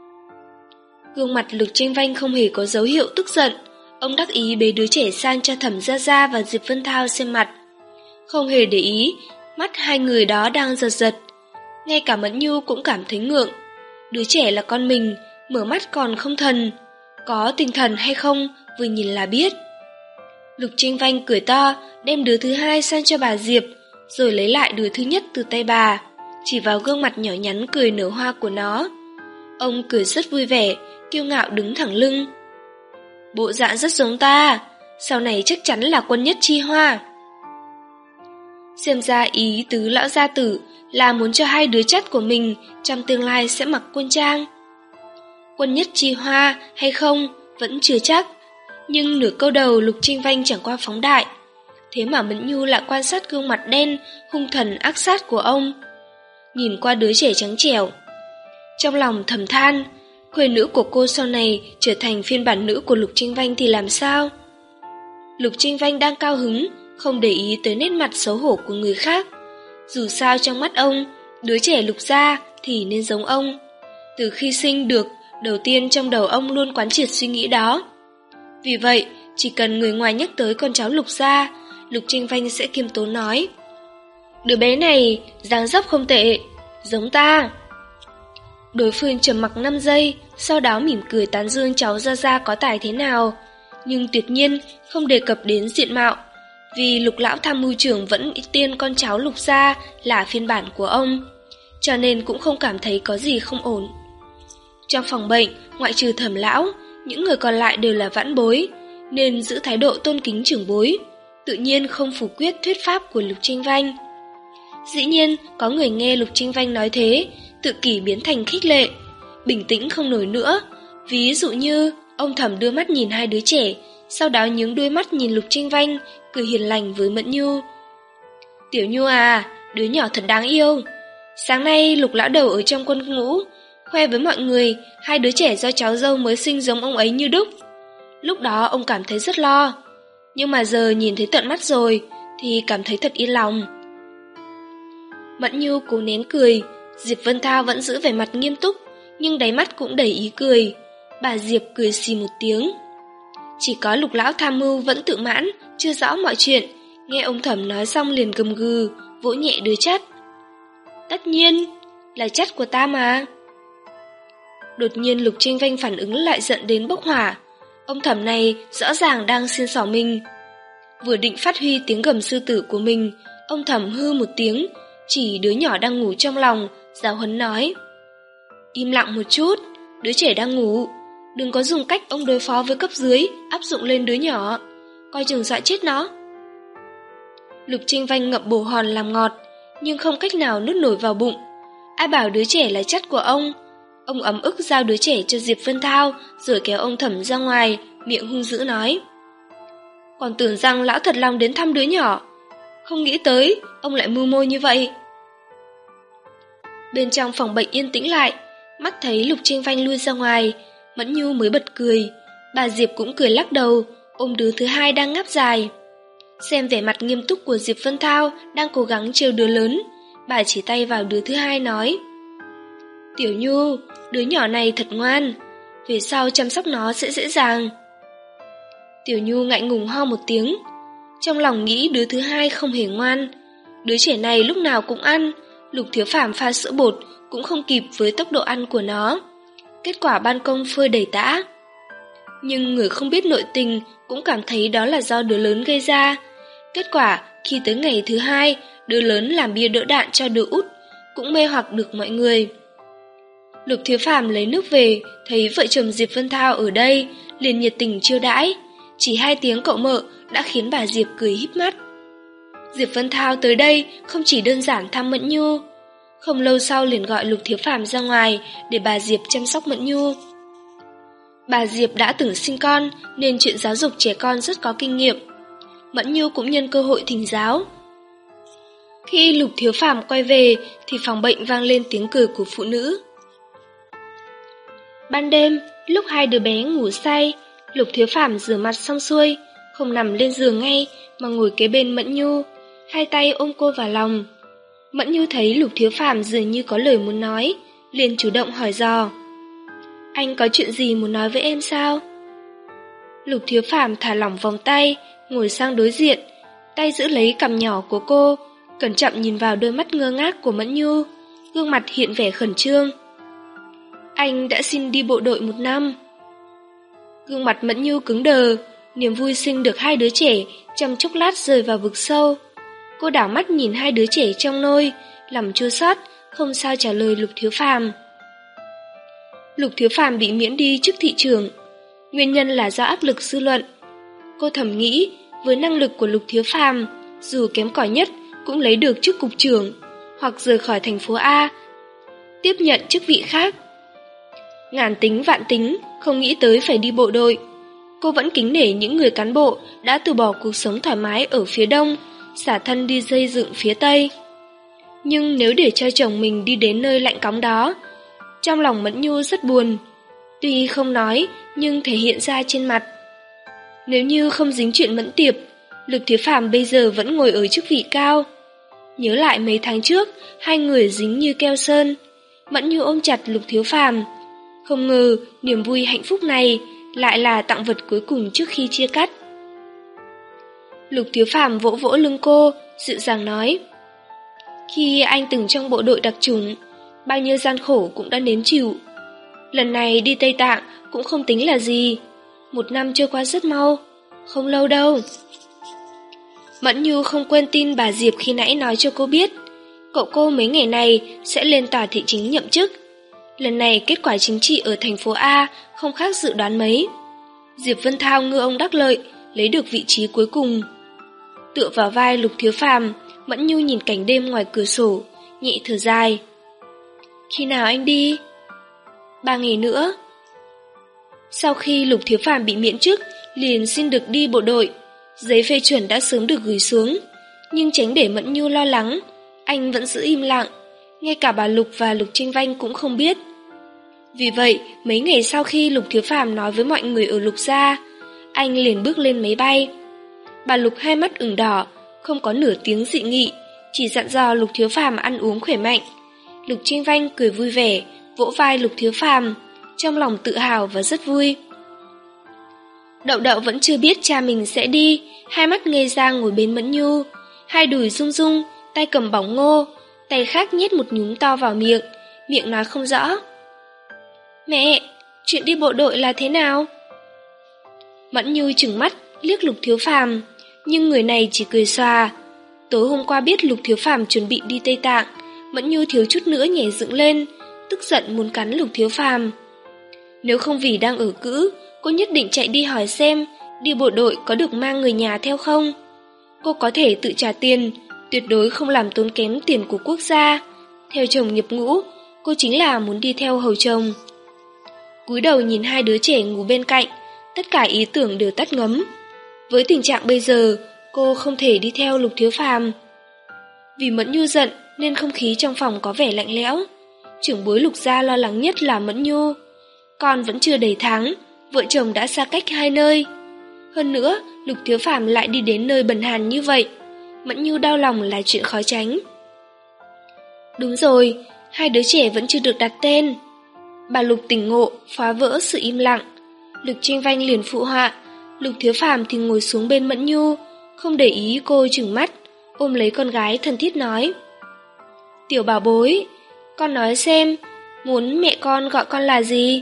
Speaker 2: Gương mặt Lục Trinh Vanh không hề có dấu hiệu tức giận, ông đắc ý bế đứa trẻ sang cho Thẩm Gia Gia và Diệp Vân Thao xem mặt. Không hề để ý, mắt hai người đó đang giật giật. Ngay cả Mẫn Nhu cũng cảm thấy ngượng. Đứa trẻ là con mình, mở mắt còn không thần, có tinh thần hay không vừa nhìn là biết. Lục Trinh Vanh cười to, đem đứa thứ hai sang cho bà Diệp, rồi lấy lại đứa thứ nhất từ tay bà, chỉ vào gương mặt nhỏ nhắn cười nở hoa của nó. Ông cười rất vui vẻ, kiêu ngạo đứng thẳng lưng. "Bộ dạng rất giống ta, sau này chắc chắn là quân nhất chi hoa." Xem ra ý tứ lão gia tử là muốn cho hai đứa chắt của mình trong tương lai sẽ mặc quân trang. Quân nhất chi hoa hay không vẫn chưa chắc, nhưng nửa câu đầu Lục Trinh Vanh chẳng qua phóng đại. Thế mà Mẫn Nhu lại quan sát gương mặt đen, hung thần ác sát của ông, nhìn qua đứa trẻ trắng trẻo. Trong lòng thầm than, khuê nữ của cô sau này trở thành phiên bản nữ của Lục Trinh Vanh thì làm sao? Lục Trinh Vanh đang cao hứng, không để ý tới nét mặt xấu hổ của người khác. Dù sao trong mắt ông, đứa trẻ Lục gia thì nên giống ông. Từ khi sinh được, đầu tiên trong đầu ông luôn quán triệt suy nghĩ đó. Vì vậy, chỉ cần người ngoài nhắc tới con cháu Lục gia, Lục Tranh Vanh sẽ kiêm tốn nói: đứa bé này dáng dấp không tệ, giống ta. Đối phương trầm mặc năm giây, sau đó mỉm cười tán dương cháu Gia Gia có tài thế nào, nhưng tuyệt nhiên không đề cập đến diện mạo, vì Lục lão tham mưu trưởng vẫn tiên con cháu Lục gia là phiên bản của ông, cho nên cũng không cảm thấy có gì không ổn. Trong phòng bệnh, ngoại trừ Thẩm lão, những người còn lại đều là vãn bối, nên giữ thái độ tôn kính trưởng bối, tự nhiên không phủ quyết thuyết pháp của Lục Tranh Vanh. Dĩ nhiên, có người nghe Lục Tranh Vanh nói thế, tự kỷ biến thành khích lệ, bình tĩnh không nổi nữa. Ví dụ như, ông Thẩm đưa mắt nhìn hai đứa trẻ, sau đó nhướng đuôi mắt nhìn Lục Tranh Vanh, cười hiền lành với Mẫn Nhu. Tiểu Nhu à, đứa nhỏ thật đáng yêu. Sáng nay Lục lão đầu ở trong quân ngũ, khoe với mọi người hai đứa trẻ do cháu dâu mới sinh giống ông ấy như đúc. Lúc đó ông cảm thấy rất lo, nhưng mà giờ nhìn thấy tận mắt rồi thì cảm thấy thật yên lòng. Mẫn Nhu cố nén cười, Diệp Vân Thao vẫn giữ vẻ mặt nghiêm túc, nhưng đáy mắt cũng đầy ý cười. Bà Diệp cười xì một tiếng. Chỉ có Lục lão tham mưu vẫn tự mãn, chưa rõ mọi chuyện, nghe ông Thẩm nói xong liền gầm gừ, vỗ nhẹ đứa chắt. Tất nhiên, là chắt của ta mà. Đột nhiên Lục Tranh Vanh phản ứng lại giận đến bốc hỏa. Ông Thẩm này rõ ràng đang xiên xỏ mình. Vừa định phát huy tiếng gầm sư tử của mình, ông Thẩm hư một tiếng, chỉ đứa nhỏ đang ngủ trong lòng, giáo huấn nói: im lặng một chút, đứa trẻ đang ngủ, đừng có dùng cách ông đối phó với cấp dưới áp dụng lên đứa nhỏ, coi chừng dọa chết nó. Lục Tranh Vanh ngậm bồ hòn làm ngọt, nhưng không cách nào nuốt nổi vào bụng. Ai bảo đứa trẻ là chắt của ông. Ông ấm ức giao đứa trẻ cho Diệp Vân Thao, rồi kéo ông Thẩm ra ngoài, miệng hung dữ nói: còn tưởng rằng lão thật lòng đến thăm đứa nhỏ, không nghĩ tới ông lại mưu mô như vậy. Bên trong phòng bệnh yên tĩnh lại, mắt thấy Lục Tranh Vanh lui ra ngoài, Mẫn Nhu mới bật cười. Bà Diệp cũng cười lắc đầu, ôm đứa thứ hai đang ngáp dài. Xem vẻ mặt nghiêm túc của Diệp Vân Thao đang cố gắng trêu đứa lớn, bà chỉ tay vào đứa thứ hai nói: Tiểu Nhu, đứa nhỏ này thật ngoan, về sau chăm sóc nó sẽ dễ dàng. Tiểu Nhu ngại ngùng ho một tiếng, trong lòng nghĩ đứa thứ hai không hề ngoan. Đứa trẻ này lúc nào cũng ăn, Lục Thiếu Phàm pha sữa bột cũng không kịp với tốc độ ăn của nó. Kết quả ban công phơi đầy tã. Nhưng người không biết nội tình cũng cảm thấy đó là do đứa lớn gây ra. Kết quả khi tới ngày thứ hai, đứa lớn làm bia đỡ đạn cho đứa út, cũng mê hoặc được mọi người. Lục Thiếu Phàm lấy nước về, thấy vợ chồng Diệp Vân Thao ở đây, liền nhiệt tình chiêu đãi. Chỉ hai tiếng cậu mợ đã khiến bà Diệp cười híp mắt. Diệp Vân Thao tới đây không chỉ đơn giản thăm Mẫn Nhu, không lâu sau liền gọi Lục Thiếu Phàm ra ngoài để bà Diệp chăm sóc Mẫn Nhu. Bà Diệp đã từng sinh con nên chuyện giáo dục trẻ con rất có kinh nghiệm. Mẫn Nhu cũng nhân cơ hội thỉnh giáo. Khi Lục Thiếu Phàm quay về thì phòng bệnh vang lên tiếng cười của phụ nữ. Ban đêm, lúc hai đứa bé ngủ say, Lục Thiếu Phàm rửa mặt xong xuôi, không nằm lên giường ngay mà ngồi kế bên Mẫn Nhu, hai tay ôm cô vào lòng. Mẫn Nhu thấy Lục Thiếu Phàm dường như có lời muốn nói, liền chủ động hỏi dò: Anh có chuyện gì muốn nói với em sao? Lục Thiếu Phàm thả lỏng vòng tay, ngồi sang đối diện, tay giữ lấy cằm nhỏ của cô, cẩn trọng nhìn vào đôi mắt ngơ ngác của Mẫn Nhu, gương mặt hiện vẻ khẩn trương. Anh đã xin đi bộ đội một năm. Gương mặt Mẫn Nhu cứng đờ, niềm vui sinh được hai đứa trẻ trong chốc lát rơi vào vực sâu. Cô đảo mắt nhìn hai đứa trẻ trong nôi, lòng chua xót, không sao trả lời Lục Thiếu Phàm. Lục Thiếu Phàm bị miễn đi chức thị trưởng, nguyên nhân là do áp lực dư luận. Cô thầm nghĩ, với năng lực của Lục Thiếu Phàm, dù kém cỏi nhất cũng lấy được chức cục trưởng, hoặc rời khỏi thành phố A, tiếp nhận chức vị khác. Ngàn tính vạn tính, không nghĩ tới phải đi bộ đội. Cô vẫn kính nể những người cán bộ đã từ bỏ cuộc sống thoải mái ở phía đông, xả thân đi xây dựng phía tây. Nhưng nếu để cho chồng mình đi đến nơi lạnh cóng đó, trong lòng Mẫn Nhu rất buồn. Tuy không nói, nhưng thể hiện ra trên mặt. Nếu như không dính chuyện Mẫn Tiệp, Lục Thiếu Phàm bây giờ vẫn ngồi ở chức vị cao. Nhớ lại mấy tháng trước, hai người dính như keo sơn. Mẫn Nhu ôm chặt Lục Thiếu Phàm. Không ngờ niềm vui hạnh phúc này lại là tặng vật cuối cùng trước khi chia cắt. Lục Thiếu Phàm vỗ vỗ lưng cô, dịu dàng nói: Khi anh từng trong bộ đội đặc chủng, bao nhiêu gian khổ cũng đã nếm chịu. Lần này đi Tây Tạng cũng không tính là gì. Một năm trôi qua rất mau, không lâu đâu. Mẫn Nhu không quên tin bà Diệp khi nãy nói cho cô biết cậu cô mấy ngày này sẽ lên tòa thị chính nhậm chức. Lần này kết quả chính trị ở thành phố A không khác dự đoán mấy. Diệp Vân Thao ngư ông đắc lợi, lấy được vị trí cuối cùng. Tựa vào vai Lục Thiếu Phàm, Mẫn Nhu nhìn cảnh đêm ngoài cửa sổ, nhẹ thở dài. Khi nào anh đi? Ba ngày nữa. Sau khi Lục Thiếu Phàm bị miễn chức, liền xin được đi bộ đội. Giấy phê chuẩn đã sớm được gửi xuống, nhưng tránh để Mẫn Nhu lo lắng, anh vẫn giữ im lặng. Ngay cả bà Lục và Lục Trinh Vanh cũng không biết. Vì vậy, mấy ngày sau khi Lục Thiếu Phàm nói với mọi người ở Lục gia, anh liền bước lên máy bay. Bà Lục hai mắt ửng đỏ, không có nửa tiếng dị nghị, chỉ dặn dò Lục Thiếu Phàm ăn uống khỏe mạnh. Lục Trinh Vanh cười vui vẻ, vỗ vai Lục Thiếu Phàm, trong lòng tự hào và rất vui. Đậu Đậu vẫn chưa biết cha mình sẽ đi, hai mắt ngây ra ngồi bên Mẫn Nhu, hai đùi rung rung, tay cầm bỏng ngô, tay khác nhét một nhúm to vào miệng, miệng nói không rõ. Mẹ, chuyện đi bộ đội là thế nào? Mẫn Nhu trừng mắt, liếc Lục Thiếu Phàm, nhưng người này chỉ cười xòa. Tối hôm qua biết Lục Thiếu Phàm chuẩn bị đi Tây Tạng, Mẫn Nhu thiếu chút nữa nhảy dựng lên, tức giận muốn cắn Lục Thiếu Phàm. Nếu không vì đang ở cữ, cô nhất định chạy đi hỏi xem đi bộ đội có được mang người nhà theo không. Cô có thể tự trả tiền, tuyệt đối không làm tốn kém tiền của quốc gia. Theo chồng nhập ngũ, cô chính là muốn đi theo hầu chồng. Cúi đầu nhìn hai đứa trẻ ngủ bên cạnh, tất cả ý tưởng đều tắt ngấm. Với tình trạng bây giờ, cô không thể đi theo Lục Thiếu Phàm. Vì Mẫn Nhu giận nên không khí trong phòng có vẻ lạnh lẽo. Trưởng bối Lục gia lo lắng nhất là Mẫn Nhu. Con vẫn chưa đầy tháng, vợ chồng đã xa cách hai nơi. Hơn nữa, Lục Thiếu Phàm lại đi đến nơi bần hàn như vậy. Mẫn Nhu đau lòng là chuyện khó tránh. Đúng rồi, hai đứa trẻ vẫn chưa được đặt tên. Bà Lục tỉnh ngộ, phá vỡ sự im lặng. Lục Trinh Vanh liền phụ họa. Lục Thiếu Phàm thì ngồi xuống bên Mẫn Nhu, không để ý cô trừng mắt, ôm lấy con gái thân thiết nói: Tiểu bảo bối, con nói xem, muốn mẹ con gọi con là gì?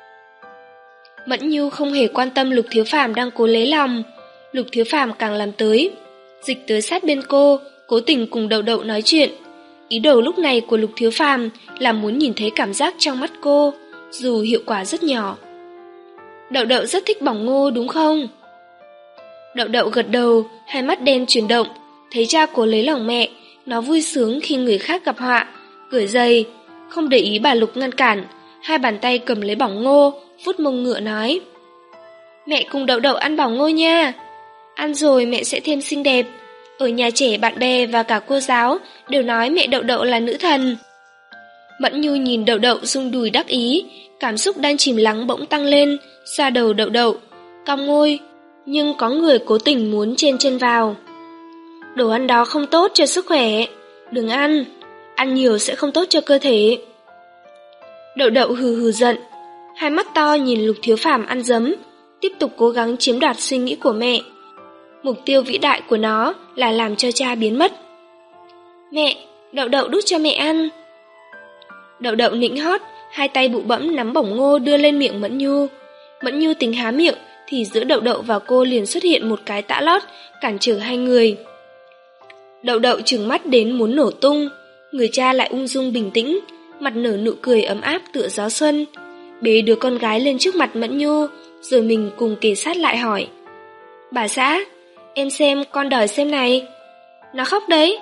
Speaker 2: Mẫn Nhu không hề quan tâm Lục Thiếu Phàm đang cố lấy lòng. Lục Thiếu Phàm càng làm tới, dịch tới sát bên cô, cố tình cùng Đậu Đậu nói chuyện. Ý đồ lúc này của Lục Thiếu Phàm là muốn nhìn thấy cảm giác trong mắt cô, dù hiệu quả rất nhỏ. Đậu Đậu rất thích bỏng ngô đúng không? Đậu Đậu gật đầu, hai mắt đen chuyển động, thấy cha cố lấy lòng mẹ, nó vui sướng khi người khác gặp họa, cười dày, không để ý bà Lục ngăn cản, hai bàn tay cầm lấy bỏng ngô, vuốt mông ngựa nói: Mẹ cùng Đậu Đậu ăn bỏng ngô nha. Ăn rồi mẹ sẽ thêm xinh đẹp. Ở nhà trẻ bạn bè và cả cô giáo đều nói mẹ Đậu Đậu là nữ thần. Mẫn Nhu nhìn Đậu Đậu rung đùi đắc ý, cảm xúc đang chìm lắng bỗng tăng lên, xoa đầu Đậu Đậu, cong môi, nhưng có người cố tình muốn chen chân vào. Đồ ăn đó không tốt cho sức khỏe, đừng ăn, ăn nhiều sẽ không tốt cho cơ thể. Đậu Đậu hừ hừ giận, hai mắt to nhìn Lục Thiếu Phàm ăn dấm, tiếp tục cố gắng chiếm đoạt suy nghĩ của mẹ. Mục tiêu vĩ đại của nó là làm cho cha biến mất. Mẹ, Đậu Đậu đút cho mẹ ăn. Đậu Đậu nịnh hót, hai tay bụ bẫm nắm bỏng ngô đưa lên miệng Mẫn Nhu. Mẫn Nhu tính há miệng thì giữa Đậu Đậu và cô liền xuất hiện một cái tã lót cản trở hai người. Đậu Đậu trừng mắt đến muốn nổ tung, người cha lại ung dung bình tĩnh, mặt nở nụ cười ấm áp tựa gió xuân, bế đứa con gái lên trước mặt Mẫn Nhu, rồi mình cùng kề sát lại hỏi: Bà xã, em xem con đòi xem này. Nó khóc đấy.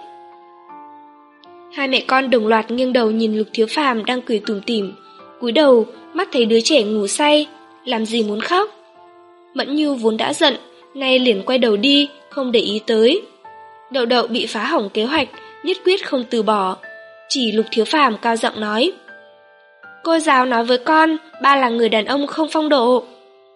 Speaker 2: Hai mẹ con đồng loạt nghiêng đầu nhìn Lục Thiếu Phàm đang cười tủm tỉm, cúi đầu mắt thấy đứa trẻ ngủ say, làm gì muốn khóc. Mẫn Nhu vốn đã giận, nay liền quay đầu đi, không để ý tới. Đậu Đậu bị phá hỏng kế hoạch, nhất quyết không từ bỏ, chỉ Lục Thiếu Phàm cao giọng nói: Cô giáo nói với con, ba là người đàn ông không phong độ.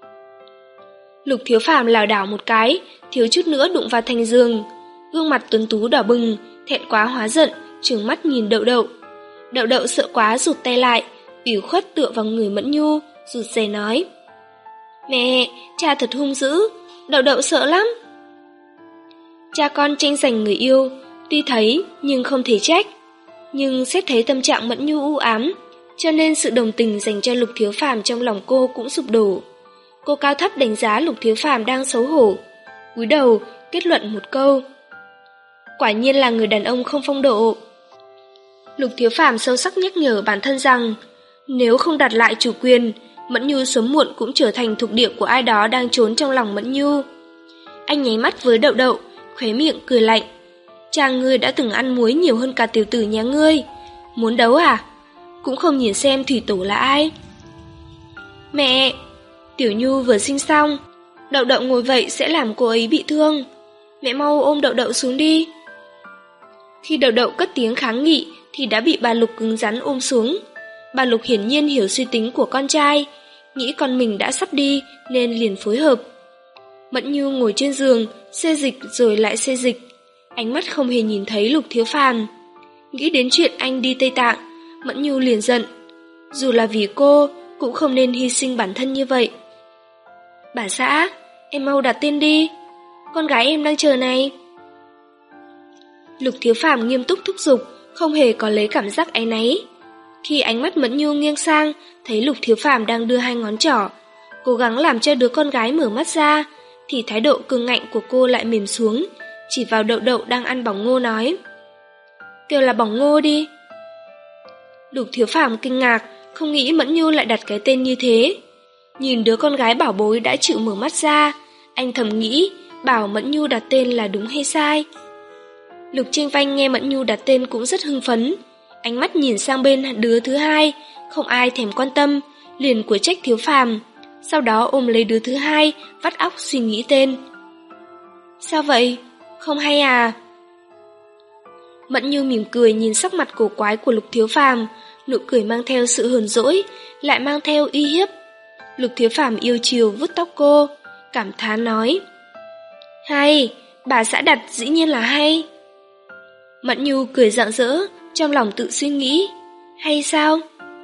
Speaker 2: Lục Thiếu Phàm lảo đảo một cái, thiếu chút nữa đụng vào thành giường, gương mặt tuấn tú đỏ bừng, thẹn quá hóa giận, trừng mắt nhìn Đậu Đậu. Đậu đậu sợ quá rụt tay lại, ủy khuất tựa vào người Mẫn Nhu, rụt rè nói. Mẹ, cha thật hung dữ, đậu đậu sợ lắm. Cha con tranh giành người yêu, tuy thấy nhưng không thể trách. Nhưng xét thấy tâm trạng Mẫn Nhu u ám, cho nên sự đồng tình dành cho Lục Thiếu Phàm trong lòng cô cũng sụp đổ. Cô cao thấp đánh giá Lục Thiếu Phàm đang xấu hổ, cúi đầu kết luận một câu. Quả nhiên là người đàn ông không phong độ. Lục Thiếu Phàm sâu sắc nhắc nhở bản thân rằng nếu không đặt lại chủ quyền, Mẫn Nhu sớm muộn cũng trở thành thuộc địa của ai đó đang trốn trong lòng Mẫn Nhu. Anh nháy mắt với Đậu Đậu, khóe miệng cười lạnh. Cha ngươi đã từng ăn muối nhiều hơn cả tiểu tử nhà ngươi. Muốn đấu à? Cũng không nhìn xem thủy tổ là ai. Mẹ! Tiểu Nhu vừa sinh xong, Đậu Đậu ngồi vậy sẽ làm cô ấy bị thương. Mẹ mau ôm Đậu Đậu xuống đi. Khi Đậu Đậu cất tiếng kháng nghị thì đã bị bà Lục cứng rắn ôm xuống. Bà Lục hiển nhiên hiểu suy tính của con trai, nghĩ con mình đã sắp đi nên liền phối hợp. Mẫn Nhu ngồi trên giường, xê dịch rồi lại xê dịch, ánh mắt không hề nhìn thấy Lục Thiếu Phàm. Nghĩ đến chuyện anh đi Tây Tạng, Mẫn Nhu liền giận. Dù là vì cô, cũng không nên hy sinh bản thân như vậy. Bà xã, em mau đặt tên đi, con gái em đang chờ này. Lục Thiếu Phàm nghiêm túc thúc giục, không hề có lấy cảm giác áy náy. Khi ánh mắt Mẫn Nhu nghiêng sang, thấy Lục Thiếu Phàm đang đưa hai ngón trỏ, cố gắng làm cho đứa con gái mở mắt ra, thì thái độ cứng ngạnh của cô lại mềm xuống, chỉ vào Đậu Đậu đang ăn bỏng ngô nói. Kêu là bỏng ngô đi. Lục Thiếu Phàm kinh ngạc, không nghĩ Mẫn Nhu lại đặt cái tên như thế. Nhìn đứa con gái bảo bối đã chịu mở mắt ra, anh thầm nghĩ bảo Mẫn Nhu đặt tên là đúng hay sai. Lục Trinh Vanh nghe Mẫn Nhu đặt tên cũng rất hưng phấn, ánh mắt nhìn sang bên đứa thứ hai, không ai thèm quan tâm, liền của trách Thiếu Phàm, sau đó ôm lấy đứa thứ hai, vắt óc suy nghĩ tên. Sao vậy? Không hay à? Mẫn Nhu mỉm cười nhìn sắc mặt cổ quái của Lục Thiếu Phàm, nụ cười mang theo sự hờn dỗi, lại mang theo uy hiếp. Lục Thiếu Phàm yêu chiều vuốt tóc cô, cảm thán nói. Hay, bà xã đặt dĩ nhiên là hay. Mẫn Nhu cười rạng rỡ, trong lòng tự suy nghĩ. Hay sao?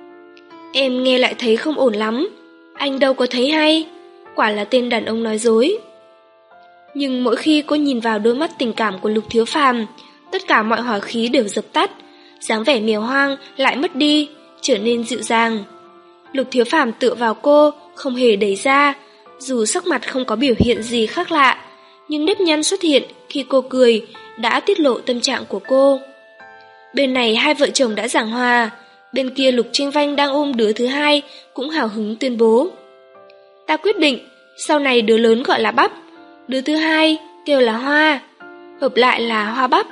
Speaker 2: Em nghe lại thấy không ổn lắm, anh đâu có thấy hay, quả là tên đàn ông nói dối. Nhưng mỗi khi cô nhìn vào đôi mắt tình cảm của Lục Thiếu Phàm, tất cả mọi hỏa khí đều dập tắt, dáng vẻ mèo hoang lại mất đi, trở nên dịu dàng. Lục Thiếu Phàm tựa vào cô, không hề đẩy ra, dù sắc mặt không có biểu hiện gì khác lạ, nhưng nếp nhăn xuất hiện khi cô cười đã tiết lộ tâm trạng của cô. Bên này hai vợ chồng đã giảng hòa, bên kia Lục Trinh Vanh đang ôm đứa thứ hai cũng hào hứng tuyên bố. Ta quyết định, sau này đứa lớn gọi là Bắp, đứa thứ hai kêu là Hoa, hợp lại là Hoa Bắp.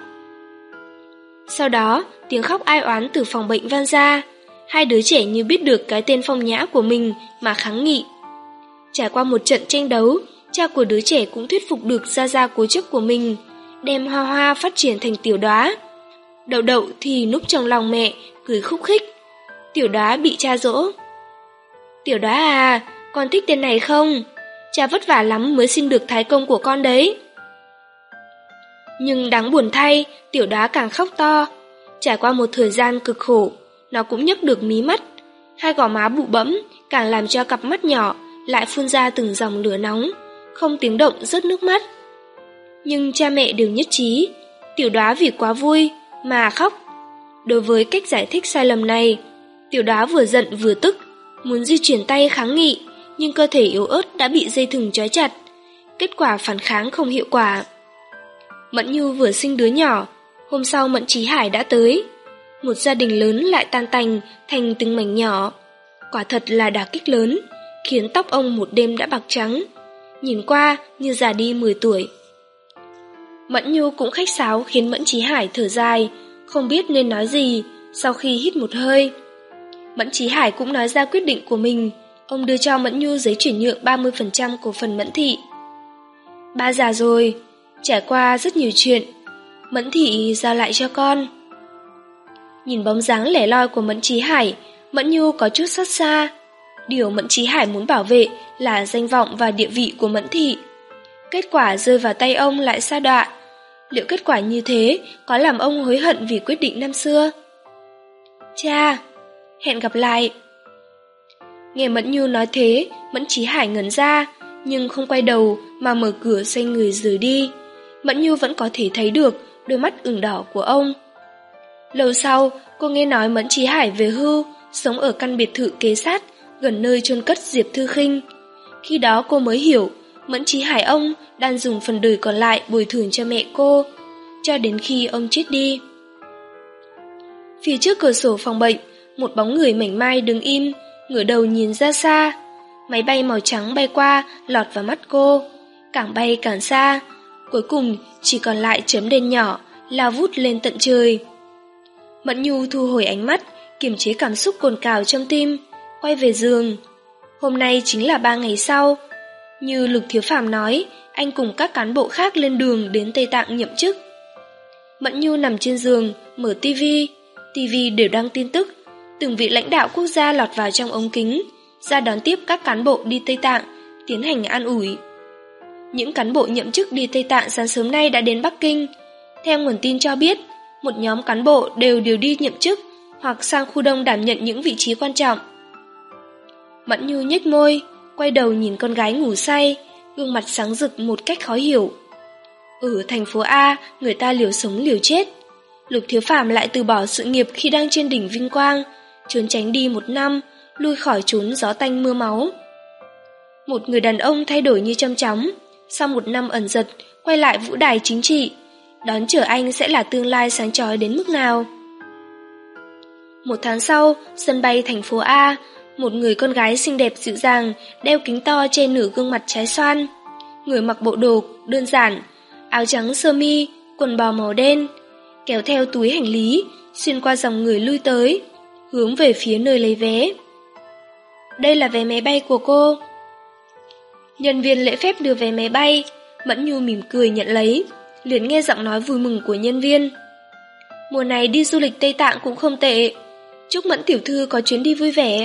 Speaker 2: Sau đó, tiếng khóc ai oán từ phòng bệnh vang ra, hai đứa trẻ như biết được cái tên phong nhã của mình mà kháng nghị. Trải qua một trận tranh đấu, cha của đứa trẻ cũng thuyết phục được gia gia cố chấp của mình, đem Hoa Hoa phát triển thành Tiểu Đóa. Đậu Đậu thì núp trong lòng mẹ, cười khúc khích. Tiểu Đóa bị cha dỗ. Tiểu Đóa à, con thích tên này không? Cha vất vả lắm mới sinh được thái công của con đấy. Nhưng đáng buồn thay, Tiểu Đóa càng khóc to. Trải qua một thời gian cực khổ, nó cũng nhấc được mí mắt. Hai gò má bụ bẫm càng làm cho cặp mắt nhỏ lại phun ra từng dòng lửa nóng, không tiếng động rớt nước mắt. Nhưng cha mẹ đều nhất trí, Tiểu Đóa vì quá vui mà khóc. Đối với cách giải thích sai lầm này, Tiểu Đóa vừa giận vừa tức, muốn di chuyển tay kháng nghị, nhưng cơ thể yếu ớt đã bị dây thừng trói chặt. Kết quả phản kháng không hiệu quả. Mẫn Nhu vừa sinh đứa nhỏ, hôm sau Mẫn Chí Hải đã tới. Một gia đình lớn lại tan tành thành từng mảnh nhỏ. Quả thật là đả kích lớn, khiến tóc ông một đêm đã bạc trắng, nhìn qua như già đi mười tuổi. Mẫn Nhu cũng khách sáo khiến Mẫn Chí Hải thở dài, không biết nên nói gì. Sau khi hít một hơi, Mẫn Chí Hải cũng nói ra quyết định của mình. Ông đưa cho Mẫn Nhu giấy chuyển nhượng ba mươi phần trăm cổ phần Mẫn Thị. Ba già rồi, trải qua rất nhiều chuyện, Mẫn Thị giao lại cho con. Nhìn bóng dáng lẻ loi của Mẫn Chí Hải, Mẫn Nhu có chút xót xa. Điều Mẫn Chí Hải muốn bảo vệ là danh vọng và địa vị của Mẫn Thị. Kết quả rơi vào tay ông lại sa đọa. Liệu kết quả như thế có làm ông hối hận vì quyết định năm xưa? Cha, hẹn gặp lại. Nghe Mẫn Nhu nói thế, Mẫn Chí Hải ngẩn ra, nhưng không quay đầu mà mở cửa xoay người rời đi. Mẫn Nhu vẫn có thể thấy được đôi mắt ửng đỏ của ông. Lâu sau, cô nghe nói Mẫn Chí Hải về hưu, sống ở căn biệt thự kế sát, gần nơi chôn cất Diệp Thư Khinh. Khi đó cô mới hiểu, Mẫn Chí Hải ông đang dùng phần đời còn lại bồi thường cho mẹ cô, cho đến khi ông chết đi. Phía trước cửa sổ phòng bệnh, một bóng người mảnh mai đứng im, ngửa đầu nhìn ra xa. Máy bay màu trắng bay qua, lọt vào mắt cô, càng bay càng xa. Cuối cùng chỉ còn lại chấm đen nhỏ, lao vút lên tận trời. Mẫn Nhu thu hồi ánh mắt, kiềm chế cảm xúc cồn cào trong tim, quay về giường. Hôm nay chính là ba ngày sau. Như Lục Thiếu Phàm nói, anh cùng các cán bộ khác lên đường đến Tây Tạng nhậm chức. Mẫn Nhu nằm trên giường, mở tivi. Tivi đều đăng tin tức. Từng vị lãnh đạo quốc gia lọt vào trong ống kính, ra đón tiếp các cán bộ đi Tây Tạng, tiến hành an ủi. Những cán bộ nhậm chức đi Tây Tạng sáng sớm nay đã đến Bắc Kinh. Theo nguồn tin cho biết, một nhóm cán bộ đều đều đi nhậm chức hoặc sang khu đông đảm nhận những vị trí quan trọng. Mẫn Nhu nhếch môi, quay đầu nhìn con gái ngủ say, gương mặt sáng rực một cách khó hiểu. Ở thành phố A, người ta liều sống liều chết. Lục Thiếu Phàm lại từ bỏ sự nghiệp khi đang trên đỉnh vinh quang, trốn tránh đi một năm, lui khỏi chốn gió tanh mưa máu. Một người đàn ông thay đổi như châm chóng, sau một năm ẩn giật, quay lại vũ đài chính trị, đón chờ anh sẽ là tương lai sáng chói đến mức nào. Một tháng sau, sân bay thành phố A, một người con gái xinh đẹp dịu dàng, đeo kính to che nửa gương mặt trái xoan. Người mặc bộ đồ đơn giản, áo trắng sơ mi, quần bò màu đen, kéo theo túi hành lý, xuyên qua dòng người lui tới, hướng về phía nơi lấy vé. Đây là vé máy bay của cô. Nhân viên lễ phép đưa vé máy bay, Mẫn Nhu mỉm cười nhận lấy, liền nghe giọng nói vui mừng của nhân viên. Mùa này đi du lịch Tây Tạng cũng không tệ, chúc Mẫn tiểu thư có chuyến đi vui vẻ.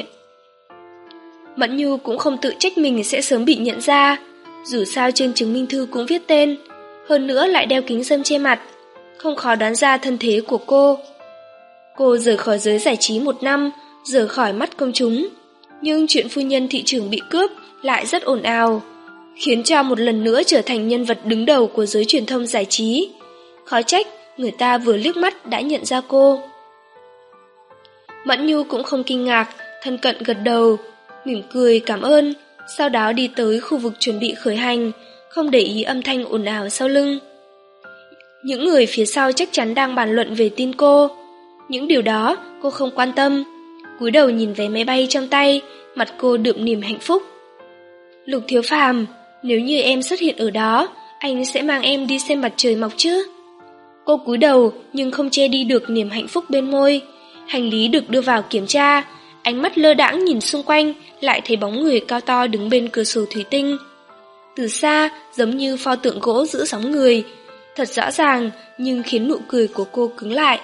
Speaker 2: Mẫn Nhu cũng không tự trách mình sẽ sớm bị nhận ra, dù sao trên chứng minh thư cũng viết tên, hơn nữa lại đeo kính râm che mặt, không khó đoán ra thân thế của cô. Cô rời khỏi giới giải trí một năm, rời khỏi mắt công chúng, nhưng chuyện phu nhân thị trưởng bị cướp lại rất ồn ào, khiến cho một lần nữa trở thành nhân vật đứng đầu của giới truyền thông giải trí. Khó trách người ta vừa liếc mắt đã nhận ra cô. Mẫn Nhu cũng không kinh ngạc, thân cận gật đầu, mỉm cười cảm ơn, sau đó đi tới khu vực chuẩn bị khởi hành, không để ý âm thanh ồn ào sau lưng. Những người phía sau chắc chắn đang bàn luận về tin cô. Những điều đó cô không quan tâm, cúi đầu nhìn vé máy bay trong tay, mặt cô đượm niềm hạnh phúc. Lục Thiếu Phàm, nếu như em xuất hiện ở đó, anh sẽ mang em đi xem mặt trời mọc chứ? Cô cúi đầu nhưng không che đi được niềm hạnh phúc bên môi. Hành lý được đưa vào kiểm tra, ánh mắt lơ đãng nhìn xung quanh, lại thấy bóng người cao to đứng bên cửa sổ thủy tinh. Từ xa, giống như pho tượng gỗ giữ sóng người, thật rõ ràng nhưng khiến nụ cười của cô cứng lại.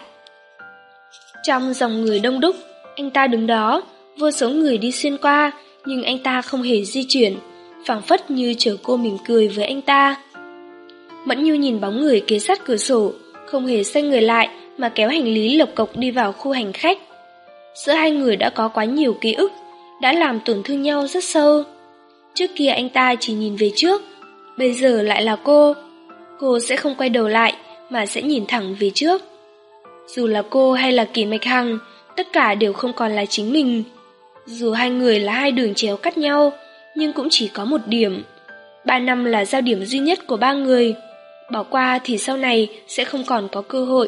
Speaker 2: Trong dòng người đông đúc, anh ta đứng đó, vô số người đi xuyên qua, nhưng anh ta không hề di chuyển, phảng phất như chờ cô mỉm cười với anh ta. Mẫn Nhu nhìn bóng người kế sát cửa sổ, không hề xoay người lại mà kéo hành lý lộc cộc đi vào khu hành khách. Giữa hai người đã có quá nhiều ký ức, đã làm tổn thương nhau rất sâu. Trước kia anh ta chỉ nhìn về trước, bây giờ lại là cô. Cô sẽ không quay đầu lại mà sẽ nhìn thẳng về trước. Dù là cô hay là Kỷ Mạch Hằng, tất cả đều không còn là chính mình. Dù hai người là hai đường chéo cắt nhau, nhưng cũng chỉ có một điểm. Ba năm là giao điểm duy nhất của ba người. Bỏ qua thì sau này sẽ không còn có cơ hội.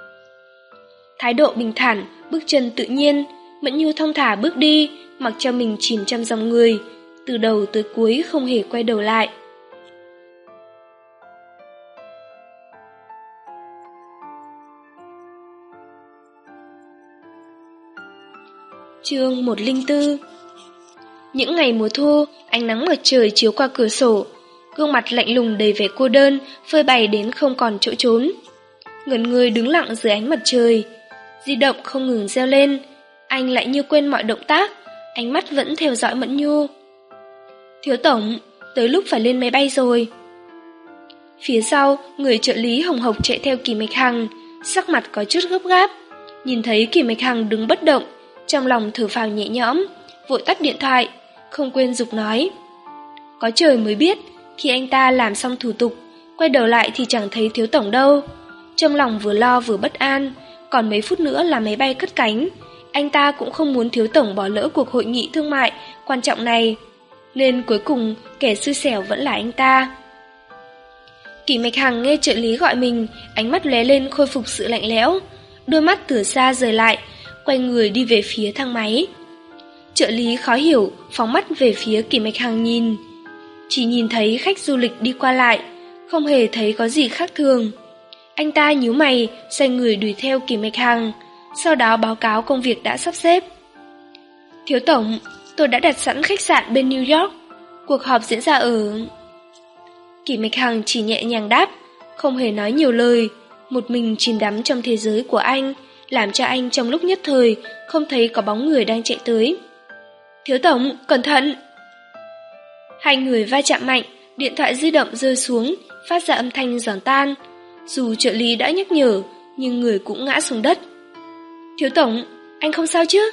Speaker 2: Thái độ bình thản, bước chân tự nhiên, Mẫn Nhu thong thả bước đi, mặc cho mình chìm trong dòng người, từ đầu tới cuối không hề quay đầu lại. Chương một không bốn. Những ngày mùa thu, ánh nắng mặt trời chiếu qua cửa sổ, gương mặt lạnh lùng đầy vẻ cô đơn, phơi bày đến không còn chỗ trốn. Ngẩn người đứng lặng dưới ánh mặt trời, di động không ngừng reo lên, anh lại như quên mọi động tác, ánh mắt vẫn theo dõi Mẫn Nhu. Thiếu tổng, tới lúc phải lên máy bay rồi. Phía sau, người trợ lý hồng hộc chạy theo Kỷ Mạch Hằng, sắc mặt có chút gấp gáp. Nhìn thấy Kỷ Mạch Hằng đứng bất động, trong lòng thở phào nhẹ nhõm, vội tắt điện thoại, không quên giục nói. Có trời mới biết, khi anh ta làm xong thủ tục, quay đầu lại thì chẳng thấy Thiếu tổng đâu. Trong lòng vừa lo vừa bất an, còn mấy phút nữa là máy bay cất cánh. Anh ta cũng không muốn Thiếu tổng bỏ lỡ cuộc hội nghị thương mại quan trọng này, nên cuối cùng kẻ xui xẻo vẫn là anh ta. Kỷ Mạch Hằng nghe trợ lý gọi mình, ánh mắt lóe lên khôi phục sự lạnh lẽo, đôi mắt từ xa rời lại, quay người đi về phía thang máy. Trợ lý khó hiểu, phóng mắt về phía Kỷ Mạch Hằng nhìn. Chỉ nhìn thấy khách du lịch đi qua lại, không hề thấy có gì khác thường. Anh ta nhíu mày, xoay người đuổi theo Kỷ Mạch Hằng, sau đó báo cáo công việc đã sắp xếp. Thiếu tổng, tôi đã đặt sẵn khách sạn bên New York. Cuộc họp diễn ra ở... Kỷ Mạch Hằng chỉ nhẹ nhàng đáp, không hề nói nhiều lời, một mình chìm đắm trong thế giới của anh, làm cho anh trong lúc nhất thời không thấy có bóng người đang chạy tới. Thiếu tổng, cẩn thận! Hai người va chạm mạnh, điện thoại di động rơi xuống, phát ra âm thanh giòn tan. Dù trợ lý đã nhắc nhở, nhưng người cũng ngã xuống đất. Thiếu tổng, anh không sao chứ?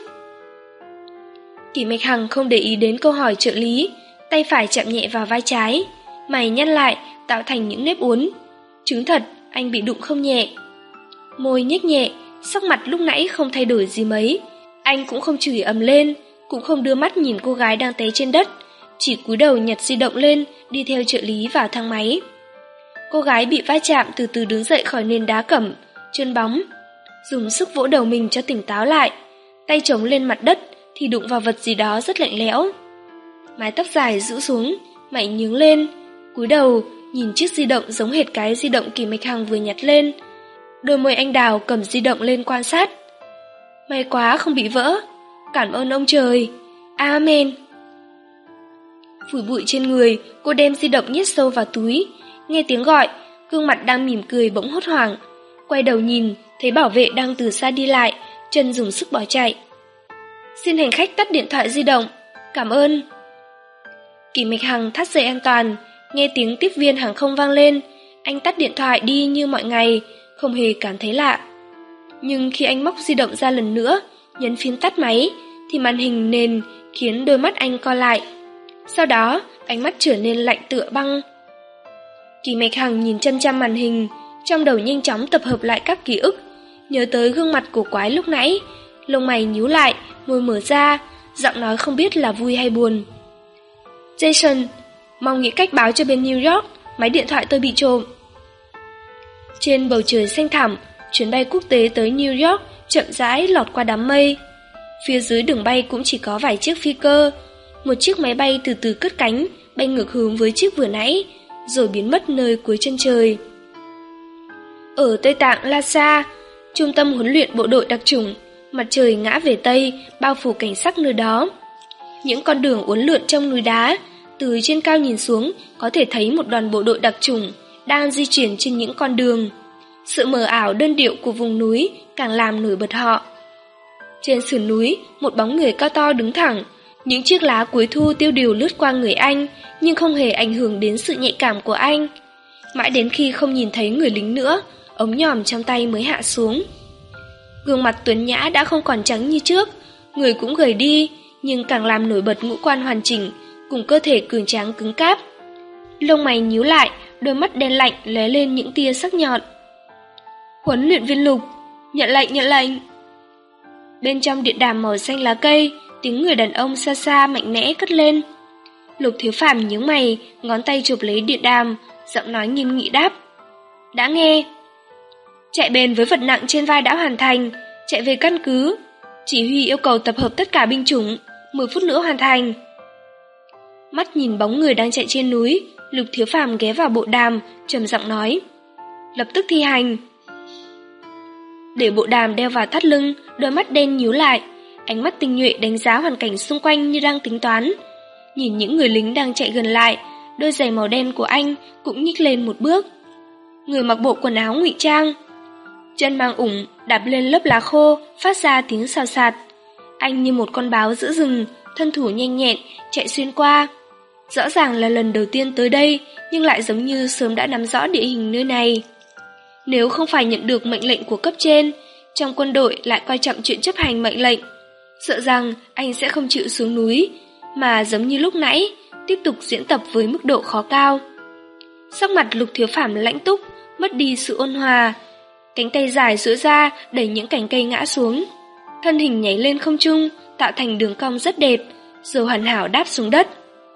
Speaker 2: Kỷ Mạch Hằng không để ý đến câu hỏi trợ lý, tay phải chạm nhẹ vào vai trái, mày nhăn lại, tạo thành những nếp uốn. Chứng thật, anh bị đụng không nhẹ. Môi nhếch nhẹ, sắc mặt lúc nãy không thay đổi gì mấy. Anh cũng không chửi ầm lên, cũng không đưa mắt nhìn cô gái đang té trên đất, chỉ cúi đầu nhặt di động lên, đi theo trợ lý vào thang máy. Cô gái bị va chạm từ từ đứng dậy khỏi nền đá cẩm, chân bóng, dùng sức vỗ đầu mình cho tỉnh táo lại, tay chống lên mặt đất thì đụng vào vật gì đó rất lạnh lẽo. Mái tóc dài rũ xuống, mày nhướng lên, cúi đầu nhìn chiếc di động giống hệt cái di động Kỷ Mạch Hằng vừa nhặt lên. Đôi môi anh đào cầm di động lên quan sát. May quá không bị vỡ, cảm ơn ông trời, amen. Phủi bụi trên người, cô đem di động nhét sâu vào túi. Nghe tiếng gọi, gương mặt đang mỉm cười bỗng hốt hoảng. Quay đầu nhìn, thấy bảo vệ đang từ xa đi lại, chân dùng sức bỏ chạy. Xin hành khách tắt điện thoại di động, cảm ơn. Kỷ Mạch Hằng thắt dây an toàn, nghe tiếng tiếp viên hàng không vang lên. Anh tắt điện thoại đi như mọi ngày, không hề cảm thấy lạ. Nhưng khi anh móc di động ra lần nữa, nhấn phím tắt máy, thì màn hình nền khiến đôi mắt anh co lại. Sau đó, ánh mắt trở nên lạnh tựa băng. Kỷ Mạch Hằng nhìn chăm chăm màn hình, trong đầu nhanh chóng tập hợp lại các ký ức, nhớ tới gương mặt của quái lúc nãy, lông mày nhíu lại, môi mở ra, giọng nói không biết là vui hay buồn. Jason, mong nghĩ cách báo cho bên New York, máy điện thoại tôi bị trộm. Trên bầu trời xanh thẳm, chuyến bay quốc tế tới New York chậm rãi lọt qua đám mây. Phía dưới đường bay cũng chỉ có vài chiếc phi cơ. Một chiếc máy bay từ từ cất cánh, bay ngược hướng với chiếc vừa nãy, rồi biến mất nơi cuối chân trời. Ở Tây Tạng Lhasa, trung tâm huấn luyện bộ đội đặc chủng, mặt trời ngã về Tây, bao phủ cảnh sắc nơi đó. Những con đường uốn lượn trong núi đá, từ trên cao nhìn xuống có thể thấy một đoàn bộ đội đặc chủng đang di chuyển trên những con đường. Sự mờ ảo đơn điệu của vùng núi càng làm nổi bật họ. Trên sườn núi, một bóng người cao to đứng thẳng. Những chiếc lá cuối thu tiêu điều lướt qua người anh, nhưng không hề ảnh hưởng đến sự nhạy cảm của anh. Mãi đến khi không nhìn thấy người lính nữa, ống nhòm trong tay mới hạ xuống. Gương mặt tuấn nhã đã không còn trắng như trước, người cũng gầy đi, nhưng càng làm nổi bật ngũ quan hoàn chỉnh, cùng cơ thể cường tráng cứng cáp. Lông mày nhíu lại, đôi mắt đen lạnh lóe lên những tia sắc nhọn. Huấn luyện viên Lục, nhận lệnh, nhận lệnh. Bên trong điện đàm màu xanh lá cây, tiếng người đàn ông xa xa mạnh mẽ cất lên. Lục Thiếu Phàm nhướng mày, ngón tay chụp lấy điện đàm, giọng nói nghiêm nghị đáp. Đã nghe. Chạy bền với vật nặng trên vai đã hoàn thành, chạy về căn cứ. Chỉ huy yêu cầu tập hợp tất cả binh chủng, mười phút nữa hoàn thành. Mắt nhìn bóng người đang chạy trên núi, Lục Thiếu Phàm ghé vào bộ đàm, trầm giọng nói. Lập tức thi hành. Để bộ đàm đeo vào thắt lưng, đôi mắt đen nhíu lại, ánh mắt tinh nhuệ đánh giá hoàn cảnh xung quanh như đang tính toán. Nhìn những người lính đang chạy gần lại, đôi giày màu đen của anh cũng nhích lên một bước. Người mặc bộ quần áo ngụy trang, chân mang ủng đạp lên lớp lá khô, phát ra tiếng xào xạc. Anh như một con báo giữa rừng, thân thủ nhanh nhẹn, chạy xuyên qua. Rõ ràng là lần đầu tiên tới đây, nhưng lại giống như sớm đã nắm rõ địa hình nơi này. Nếu không phải nhận được mệnh lệnh của cấp trên, Trong quân đội lại coi trọng chuyện chấp hành mệnh lệnh, sợ rằng anh sẽ không chịu xuống núi, mà giống như lúc nãy, tiếp tục diễn tập với mức độ khó cao. Sắc mặt Lục Thiếu Phàm lãnh túc, mất đi sự ôn hòa. Cánh tay dài duỗi ra đẩy những cành cây ngã xuống. Thân hình nhảy lên không trung, tạo thành đường cong rất đẹp, rồi hoàn hảo đáp xuống đất.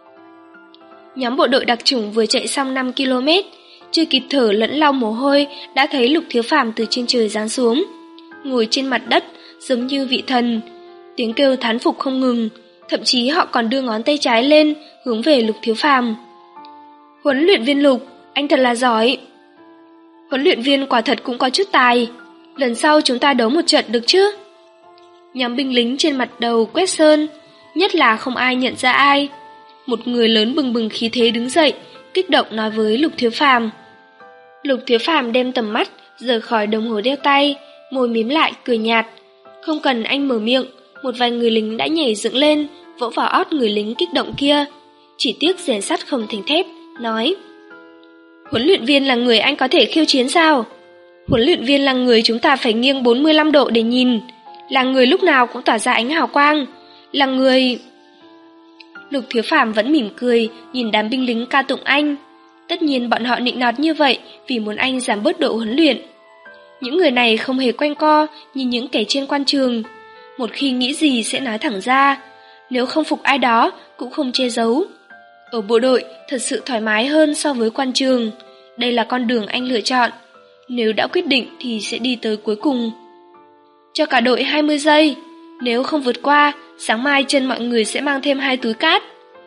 Speaker 2: Nhóm bộ đội đặc chủng vừa chạy xong năm ki lô mét, chưa kịp thở lẫn lau mồ hôi đã thấy Lục Thiếu Phàm từ trên trời giáng xuống, ngồi trên mặt đất giống như vị thần. Tiếng kêu thán phục không ngừng, thậm chí họ còn đưa ngón tay trái lên hướng về Lục Thiếu Phàm. Huấn luyện viên Lục, anh thật là giỏi. Huấn luyện viên quả thật cũng có chút tài, lần sau chúng ta đấu một trận được chứ? Nhóm binh lính trên mặt đầu quét sơn, nhất là không ai nhận ra ai. Một người lớn bừng bừng khí thế đứng dậy, kích động nói với Lục Thiếu Phàm. Lục Thiếu Phàm đem tầm mắt rời khỏi đồng hồ đeo tay, môi mím lại cười nhạt. Không cần anh mở miệng, một vài người lính đã nhảy dựng lên, vỗ vào ót người lính kích động kia. Chỉ tiếc rèn sắt không thành thép, nói: Huấn luyện viên là người anh có thể khiêu chiến sao? Huấn luyện viên là người chúng ta phải nghiêng bốn mươi lăm độ để nhìn, là người lúc nào cũng tỏa ra ánh hào quang, là người... Lục Thiếu Phàm vẫn mỉm cười, nhìn đám binh lính ca tụng anh. Tất nhiên bọn họ nịnh nọt như vậy vì muốn anh giảm bớt độ huấn luyện. Những người này không hề quanh co như những kẻ trên quan trường. Một khi nghĩ gì sẽ nói thẳng ra, nếu không phục ai đó cũng không che giấu. Ở bộ đội thật sự thoải mái hơn so với quan trường. Đây là con đường anh lựa chọn. Nếu đã quyết định thì sẽ đi tới cuối cùng. Cho cả đội hai mươi giây. Nếu không vượt qua, sáng mai chân mọi người sẽ mang thêm hai túi cát.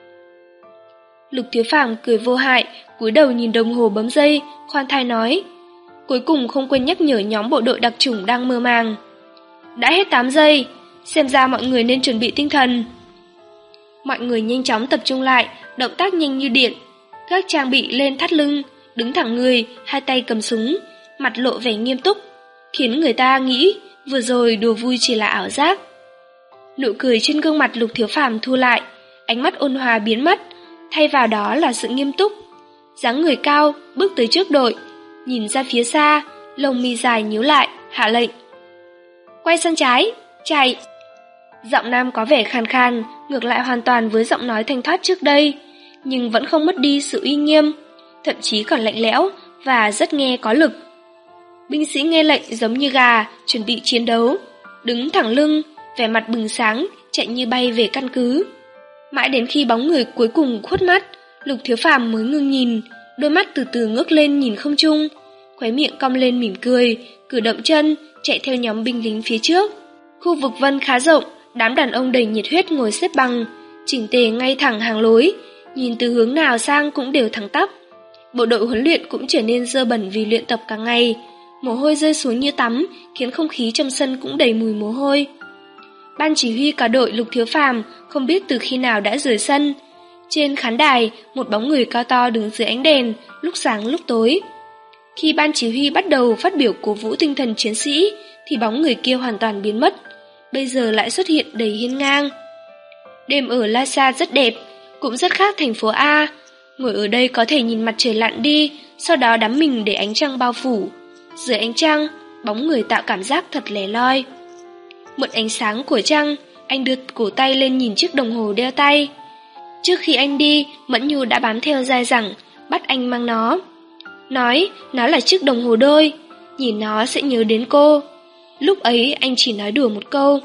Speaker 2: Lục Thiếu Phàm cười vô hại, cúi đầu nhìn đồng hồ bấm giây, khoan thai nói. Cuối cùng không quên nhắc nhở nhóm bộ đội đặc chủng đang mơ màng. Đã hết tám giây, xem ra mọi người nên chuẩn bị tinh thần. Mọi người nhanh chóng tập trung lại, động tác nhanh như điện. Các trang bị lên thắt lưng, đứng thẳng người, hai tay cầm súng, mặt lộ vẻ nghiêm túc, khiến người ta nghĩ vừa rồi đùa vui chỉ là ảo giác. Nụ cười trên gương mặt Lục Thiếu Phàm thu lại, ánh mắt ôn hòa biến mất, thay vào đó là sự nghiêm túc. Dáng người cao, bước tới trước đội, nhìn ra phía xa, lông mi dài nhíu lại, hạ lệnh. Quay sang trái, chạy. Giọng nam có vẻ khàn khàn, ngược lại hoàn toàn với giọng nói thanh thoát trước đây, nhưng vẫn không mất đi sự uy nghiêm, thậm chí còn lạnh lẽo và rất nghe có lực. Binh sĩ nghe lệnh giống như gà, chuẩn bị chiến đấu, đứng thẳng lưng, vẻ mặt bừng sáng, chạy như bay về căn cứ. Mãi đến khi bóng người cuối cùng khuất mắt, Lục Thiếu Phàm mới ngưng nhìn, đôi mắt từ từ ngước lên nhìn không trung, khóe miệng cong lên mỉm cười, cử động chân, chạy theo nhóm binh lính phía trước. Khu vực vân khá rộng, đám đàn ông đầy nhiệt huyết ngồi xếp bằng, chỉnh tề ngay thẳng hàng lối, nhìn từ hướng nào sang cũng đều thẳng tắp. Bộ đội huấn luyện cũng trở nên dơ bẩn vì luyện tập cả ngày, mồ hôi rơi xuống như tắm, khiến không khí trong sân cũng đầy mùi mồ hôi. Ban chỉ huy cả đội Lục Thiếu Phàm không biết từ khi nào đã rời sân. Trên khán đài, một bóng người cao to đứng dưới ánh đèn, lúc sáng lúc tối. Khi ban chỉ huy bắt đầu phát biểu cổ vũ tinh thần chiến sĩ, thì bóng người kia hoàn toàn biến mất, bây giờ lại xuất hiện đầy hiên ngang. Đêm ở Lhasa rất đẹp, cũng rất khác thành phố A. Ngồi ở đây có thể nhìn mặt trời lặn đi, sau đó đắm mình để ánh trăng bao phủ. Dưới ánh trăng, bóng người tạo cảm giác thật lẻ loi. Mượn ánh sáng của trăng, anh đưa cổ tay lên nhìn chiếc đồng hồ đeo tay. Trước khi anh đi, Mẫn Nhu đã bám theo dai dẳng, bắt anh mang nó. Nói nó là chiếc đồng hồ đôi, nhìn nó sẽ nhớ đến cô. Lúc ấy anh chỉ nói đùa một câu.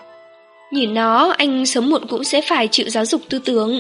Speaker 2: Nhìn nó, anh sớm muộn cũng sẽ phải chịu giáo dục tư tưởng.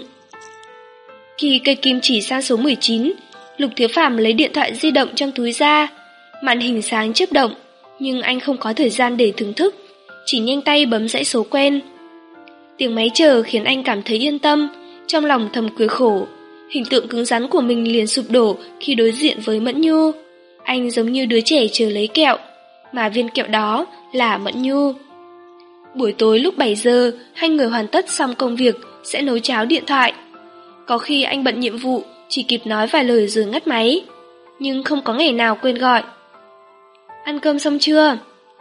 Speaker 2: Khi cây kim chỉ sang số mười chín, Lục Thiếu Phàm lấy điện thoại di động trong túi ra. Màn hình sáng chớp động, nhưng anh không có thời gian để thưởng thức, chỉ nhanh tay bấm dãy số quen. Tiếng máy chờ khiến anh cảm thấy yên tâm, trong lòng thầm cười khổ. Hình tượng cứng rắn của mình liền sụp đổ khi đối diện với Mẫn Nhu. Anh giống như đứa trẻ chờ lấy kẹo, mà viên kẹo đó là Mẫn Nhu. Buổi tối lúc bảy giờ, hai người hoàn tất xong công việc sẽ nấu cháo điện thoại. Có khi anh bận nhiệm vụ, chỉ kịp nói vài lời rồi ngắt máy, nhưng không có ngày nào quên gọi. Ăn cơm xong chưa?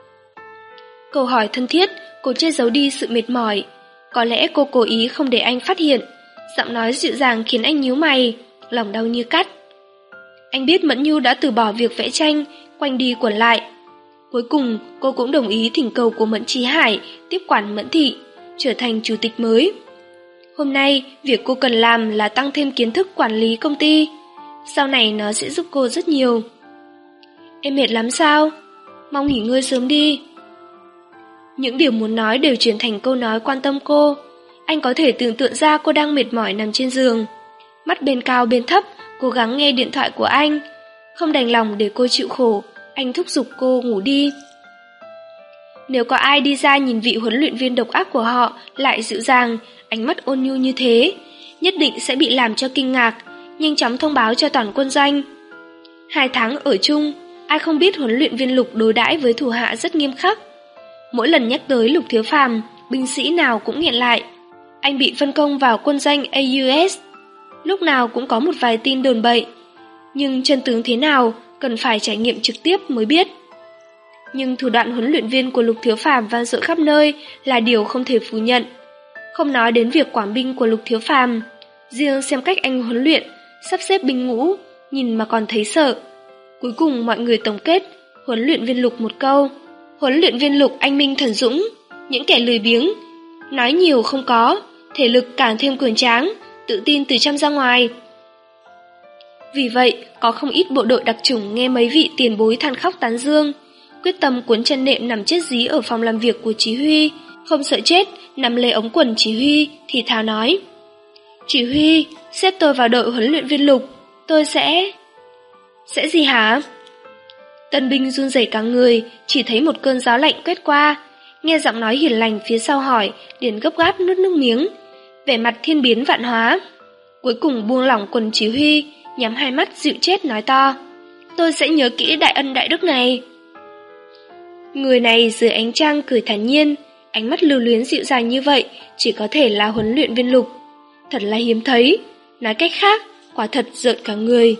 Speaker 2: Câu hỏi thân thiết, cô che giấu đi sự mệt mỏi. Có lẽ cô cố ý không để anh phát hiện. Giọng nói dịu dàng khiến anh nhíu mày, lòng đau như cắt. Anh biết Mẫn Nhu đã từ bỏ việc vẽ tranh, quanh đi quẩn lại. Cuối cùng, cô cũng đồng ý thỉnh cầu của Mẫn Chí Hải tiếp quản Mẫn Thị, trở thành chủ tịch mới. Hôm nay, việc cô cần làm là tăng thêm kiến thức quản lý công ty. Sau này nó sẽ giúp cô rất nhiều. Em mệt lắm sao? Mong nghỉ ngơi sớm đi. Những điều muốn nói đều chuyển thành câu nói quan tâm cô. Anh có thể tưởng tượng ra cô đang mệt mỏi nằm trên giường. Mắt bên cao bên thấp, cố gắng nghe điện thoại của anh. Không đành lòng để cô chịu khổ, anh thúc giục cô ngủ đi. Nếu có ai đi ra nhìn vị huấn luyện viên độc ác của họ lại dịu dàng, ánh mắt ôn nhu như thế, nhất định sẽ bị làm cho kinh ngạc, nhanh chóng thông báo cho toàn quân doanh. Hai tháng ở chung, ai không biết huấn luyện viên Lục đối đãi với thủ hạ rất nghiêm khắc. Mỗi lần nhắc tới Lục Thiếu Phàm, binh sĩ nào cũng nghẹn lại. Anh bị phân công vào quân doanh a u ét. Lúc nào cũng có một vài tin đồn bậy. Nhưng chân tướng thế nào, cần phải trải nghiệm trực tiếp mới biết. Nhưng thủ đoạn huấn luyện viên của Lục Thiếu Phàm vang dội khắp nơi là điều không thể phủ nhận. Không nói đến việc quản binh của Lục Thiếu Phàm, riêng xem cách anh huấn luyện, sắp xếp binh ngũ, nhìn mà còn thấy sợ. Cuối cùng mọi người tổng kết, huấn luyện viên Lục một câu: huấn luyện viên Lục anh minh thần dũng, những kẻ lười biếng, nói nhiều không có, thể lực càng thêm cường tráng, tự tin từ trong ra ngoài. Vì vậy, có không ít bộ đội đặc chủng nghe mấy vị tiền bối than khóc tán dương, quyết tâm cuốn chân nệm nằm chết dí ở phòng làm việc của chỉ huy, không sợ chết, nằm lấy ống quần chỉ huy, thì thào nói: Chỉ huy, xếp tôi vào đội huấn luyện viên Lục, tôi sẽ... Sẽ gì hả? Tân binh run rẩy cả người, chỉ thấy một cơn gió lạnh quét qua, nghe giọng nói hiền lành phía sau hỏi, liền gấp gáp nuốt nước miếng, vẻ mặt thiên biến vạn hóa. Cuối cùng buông lỏng quần chỉ huy, nhắm hai mắt dịu chết nói to: Tôi sẽ nhớ kỹ đại ân đại đức này. Người này dưới ánh trăng cười thản nhiên, ánh mắt lưu luyến dịu dàng như vậy chỉ có thể là huấn luyện viên Lục. Thật là hiếm thấy, nói cách khác, quả thật rợn cả người.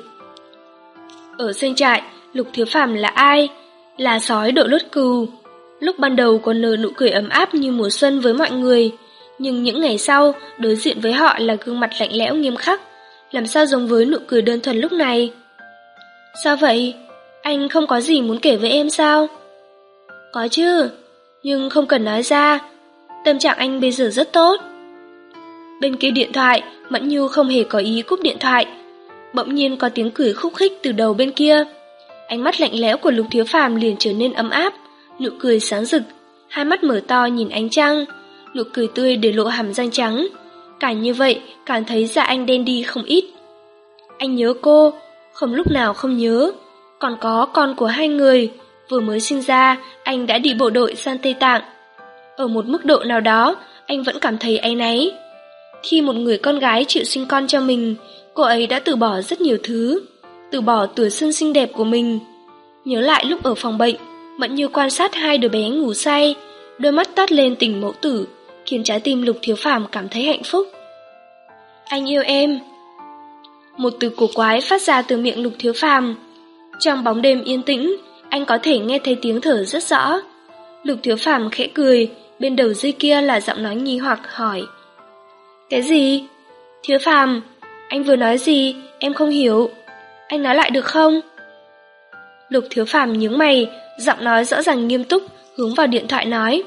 Speaker 2: Ở doanh trại, Lục Thiếu Phàm là ai? Là sói đội lốt cừu. Lúc ban đầu còn nở nụ cười ấm áp như mùa xuân với mọi người, nhưng những ngày sau, đối diện với họ là gương mặt lạnh lẽo nghiêm khắc, làm sao giống với nụ cười đơn thuần lúc này. Sao vậy? Anh không có gì muốn kể với em sao? Có chứ, nhưng không cần nói ra. Tâm trạng anh bây giờ rất tốt. Bên kia điện thoại, Mẫn Nhu không hề có ý cúp điện thoại. Bỗng nhiên có tiếng cười khúc khích từ đầu bên kia. Ánh mắt lạnh lẽo của Lục Thiếu Phàm liền trở nên ấm áp, nụ cười sáng rực, hai mắt mở to nhìn ánh trăng, nụ cười tươi để lộ hàm răng trắng. Càng như vậy, càng thấy da anh đen đi không ít. Anh nhớ cô, không lúc nào không nhớ. Còn có con của hai người, vừa mới sinh ra, anh đã đi bộ đội sang Tây Tạng. Ở một mức độ nào đó, anh vẫn cảm thấy áy náy. Khi một người con gái chịu sinh con cho mình, cô ấy đã từ bỏ rất nhiều thứ, từ bỏ tuổi xuân xinh đẹp của mình. Nhớ lại lúc ở phòng bệnh, Mẫn Như quan sát hai đứa bé ngủ say, đôi mắt toát lên tình mẫu tử, khiến trái tim Lục Thiếu Phàm cảm thấy hạnh phúc. Anh yêu em. Một từ cổ quái phát ra từ miệng Lục Thiếu Phàm. Trong bóng đêm yên tĩnh, anh có thể nghe thấy tiếng thở rất rõ. Lục Thiếu Phàm khẽ cười, bên đầu dây kia là giọng nói nghi hoặc hỏi: Cái gì? Thiếu Phàm, anh vừa nói gì? Em không hiểu. Anh nói lại được không? Lục Thiếu Phàm nhướng mày, giọng nói rõ ràng nghiêm túc, hướng vào điện thoại nói: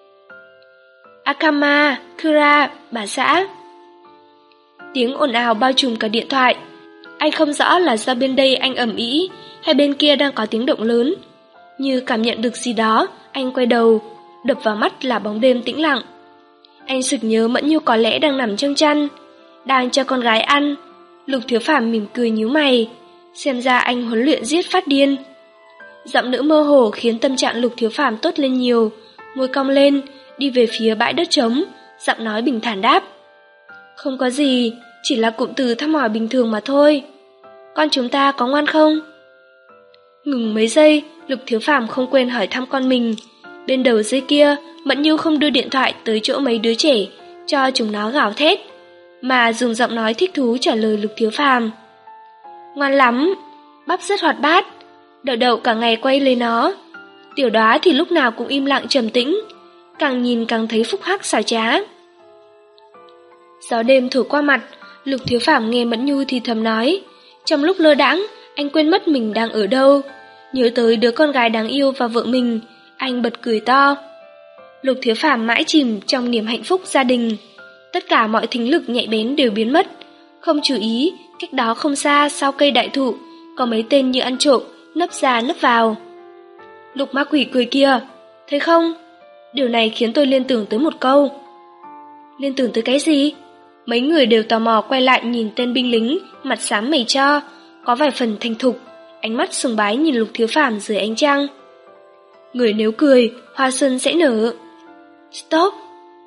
Speaker 2: Akama, Kura, bà xã. Tiếng ồn ào bao trùm cả điện thoại. Anh không rõ là do bên đây anh ầm ĩ hay bên kia đang có tiếng động lớn. Như cảm nhận được gì đó, anh quay đầu, đập vào mắt là bóng đêm tĩnh lặng. Anh sực nhớ Mẫn Nhu có lẽ đang nằm trong chăn, đang cho con gái ăn. Lục Thiếu Phàm mỉm cười nhíu mày, xem ra anh huấn luyện giết phát điên. Giọng nữ mơ hồ khiến tâm trạng Lục Thiếu Phàm tốt lên nhiều, môi cong lên, đi về phía bãi đất trống, giọng nói bình thản đáp: Không có gì, chỉ là cụm từ thăm hỏi bình thường mà thôi. Con chúng ta có ngoan không? Ngừng mấy giây, Lục Thiếu Phàm không quên hỏi thăm con mình. Bên đầu dây kia, Mẫn Nhu không đưa điện thoại tới chỗ mấy đứa trẻ, cho chúng nó gào thét, mà dùng giọng nói thích thú trả lời Lục Thiếu Phàm: Ngoan lắm, Bắp rất hoạt bát, Đậu Đậu cả ngày quay lấy nó, Tiểu Đóa thì lúc nào cũng im lặng trầm tĩnh, càng nhìn càng thấy phúc hắc xảo trá. Gió đêm thổi qua mặt, Lục Thiếu Phàm nghe Mẫn Nhu thì thầm nói. Trong lúc lơ đãng, anh quên mất mình đang ở đâu. Nhớ tới đứa con gái đáng yêu và vợ mình, anh bật cười to. Lục Thiếu Phàm mãi chìm trong niềm hạnh phúc gia đình. Tất cả mọi thính lực nhạy bén đều biến mất. Không chú ý, cách đó không xa sau cây đại thụ, có mấy tên như ăn trộm, nấp ra nấp vào. Lục ma quỷ cười kia, thấy không? Điều này khiến tôi liên tưởng tới một câu. Liên tưởng tới cái gì? Mấy người đều tò mò quay lại nhìn tên binh lính, mặt xám mày cho, có vài phần thành thục, ánh mắt sùng bái nhìn Lục Thiếu Phàm dưới ánh trăng. Người nếu cười, hoa xuân sẽ nở. Stop!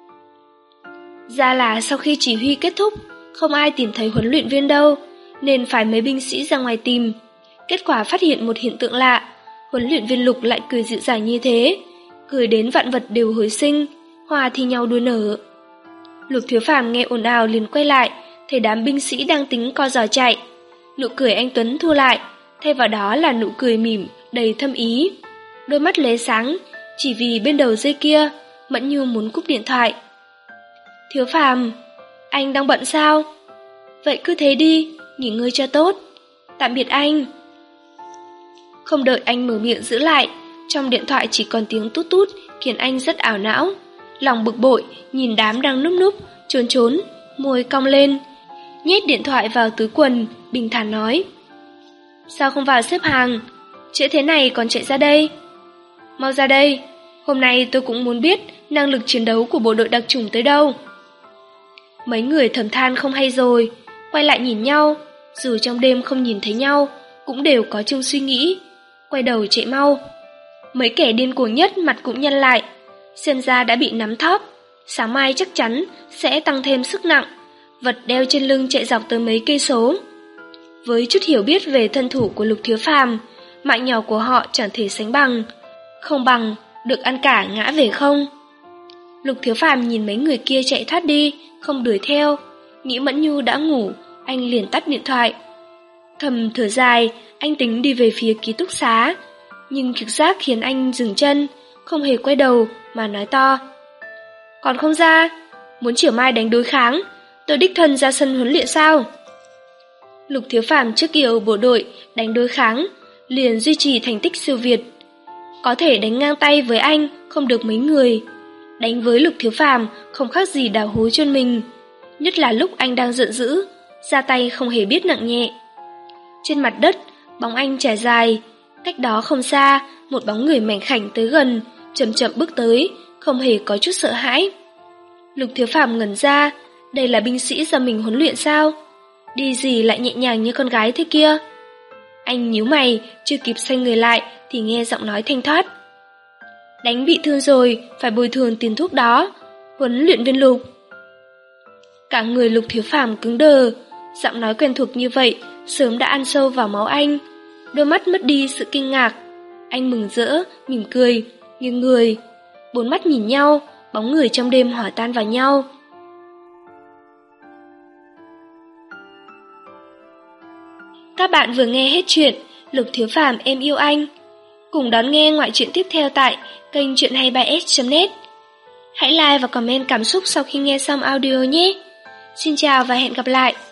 Speaker 2: Ra là sau khi chỉ huy kết thúc, không ai tìm thấy huấn luyện viên đâu, nên phải mấy binh sĩ ra ngoài tìm. Kết quả phát hiện một hiện tượng lạ, huấn luyện viên Lục lại cười dịu dàng như thế, cười đến vạn vật đều hồi sinh, hoa thi nhau đua nở. Lục Thiếu Phàm nghe ồn ào liền quay lại, thấy đám binh sĩ đang tính co giò chạy. Nụ cười anh Tuấn thu lại, thay vào đó là nụ cười mỉm, đầy thâm ý. Đôi mắt lóe sáng, chỉ vì bên đầu dây kia, Mẫn Nhu muốn cúp điện thoại. Thiếu Phàm, anh đang bận sao? Vậy cứ thế đi, nghỉ ngơi cho tốt. Tạm biệt anh. Không đợi anh mở miệng giữ lại, trong điện thoại chỉ còn tiếng tút tút, khiến anh rất ảo não. Lòng bực bội, nhìn đám đang núp núp, trốn trốn, môi cong lên. Nhét điện thoại vào túi quần, bình thản nói. Sao không vào xếp hàng? Trễ thế này còn chạy ra đây? Mau ra đây, hôm nay tôi cũng muốn biết năng lực chiến đấu của bộ đội đặc chủng tới đâu. Mấy người thầm than không hay rồi, quay lại nhìn nhau, dù trong đêm không nhìn thấy nhau, cũng đều có chung suy nghĩ, quay đầu chạy mau. Mấy kẻ điên cuồng nhất mặt cũng nhăn lại, xem ra đã bị nắm thóp, sáng mai chắc chắn sẽ tăng thêm sức nặng, vật đeo trên lưng chạy dọc tới mấy cây số. Với chút hiểu biết về thân thủ của Lục Thiếu Phàm, mạng nhỏ của họ chẳng thể sánh bằng, không bằng được ăn cả ngã về không. Lục Thiếu Phàm nhìn mấy người kia chạy thoát đi, không đuổi theo, nghĩ Mẫn Nhu đã ngủ, anh liền tắt điện thoại. Thầm thở dài, anh tính đi về phía ký túc xá, nhưng trực giác khiến anh dừng chân, không hề quay đầu mà nói to. Còn không ra, muốn chiều mai đánh đối kháng, tôi đích thân ra sân huấn luyện sao? Lục Thiếu Phàm trước kia ở bộ đội đánh đối kháng, liền duy trì thành tích siêu việt. Có thể đánh ngang tay với anh không được mấy người. Đánh với Lục Thiếu Phàm không khác gì đào hố chôn mình, nhất là lúc anh đang giận dữ, ra tay không hề biết nặng nhẹ. Trên mặt đất, bóng anh trải dài, cách đó không xa, một bóng người mảnh khảnh tới gần, chậm chậm bước tới, không hề có chút sợ hãi. Lục Thiếu Phàm ngẩn ra, đây là binh sĩ do mình huấn luyện sao? Đi gì lại nhẹ nhàng như con gái thế kia? Anh nhíu mày, chưa kịp xoay người lại thì nghe giọng nói thanh thoát. Đánh bị thương rồi, phải bồi thường tiền thuốc đó. Huấn luyện viên Lục. Cả người Lục Thiếu Phàm cứng đờ, giọng nói quen thuộc như vậy sớm đã ăn sâu vào máu anh. Đôi mắt mất đi sự kinh ngạc. Anh mừng rỡ, mỉm cười, nghiêng người. Bốn mắt nhìn nhau, bóng người trong đêm hòa tan vào nhau. Các bạn vừa nghe hết chuyện Lục Thiếu Phàm Em Yêu Anh. Cùng đón nghe ngoại truyện tiếp theo tại kênh truyện hai mươi ba s chấm net. Hãy like và comment cảm xúc sau khi nghe xong audio nhé. Xin chào và hẹn gặp lại.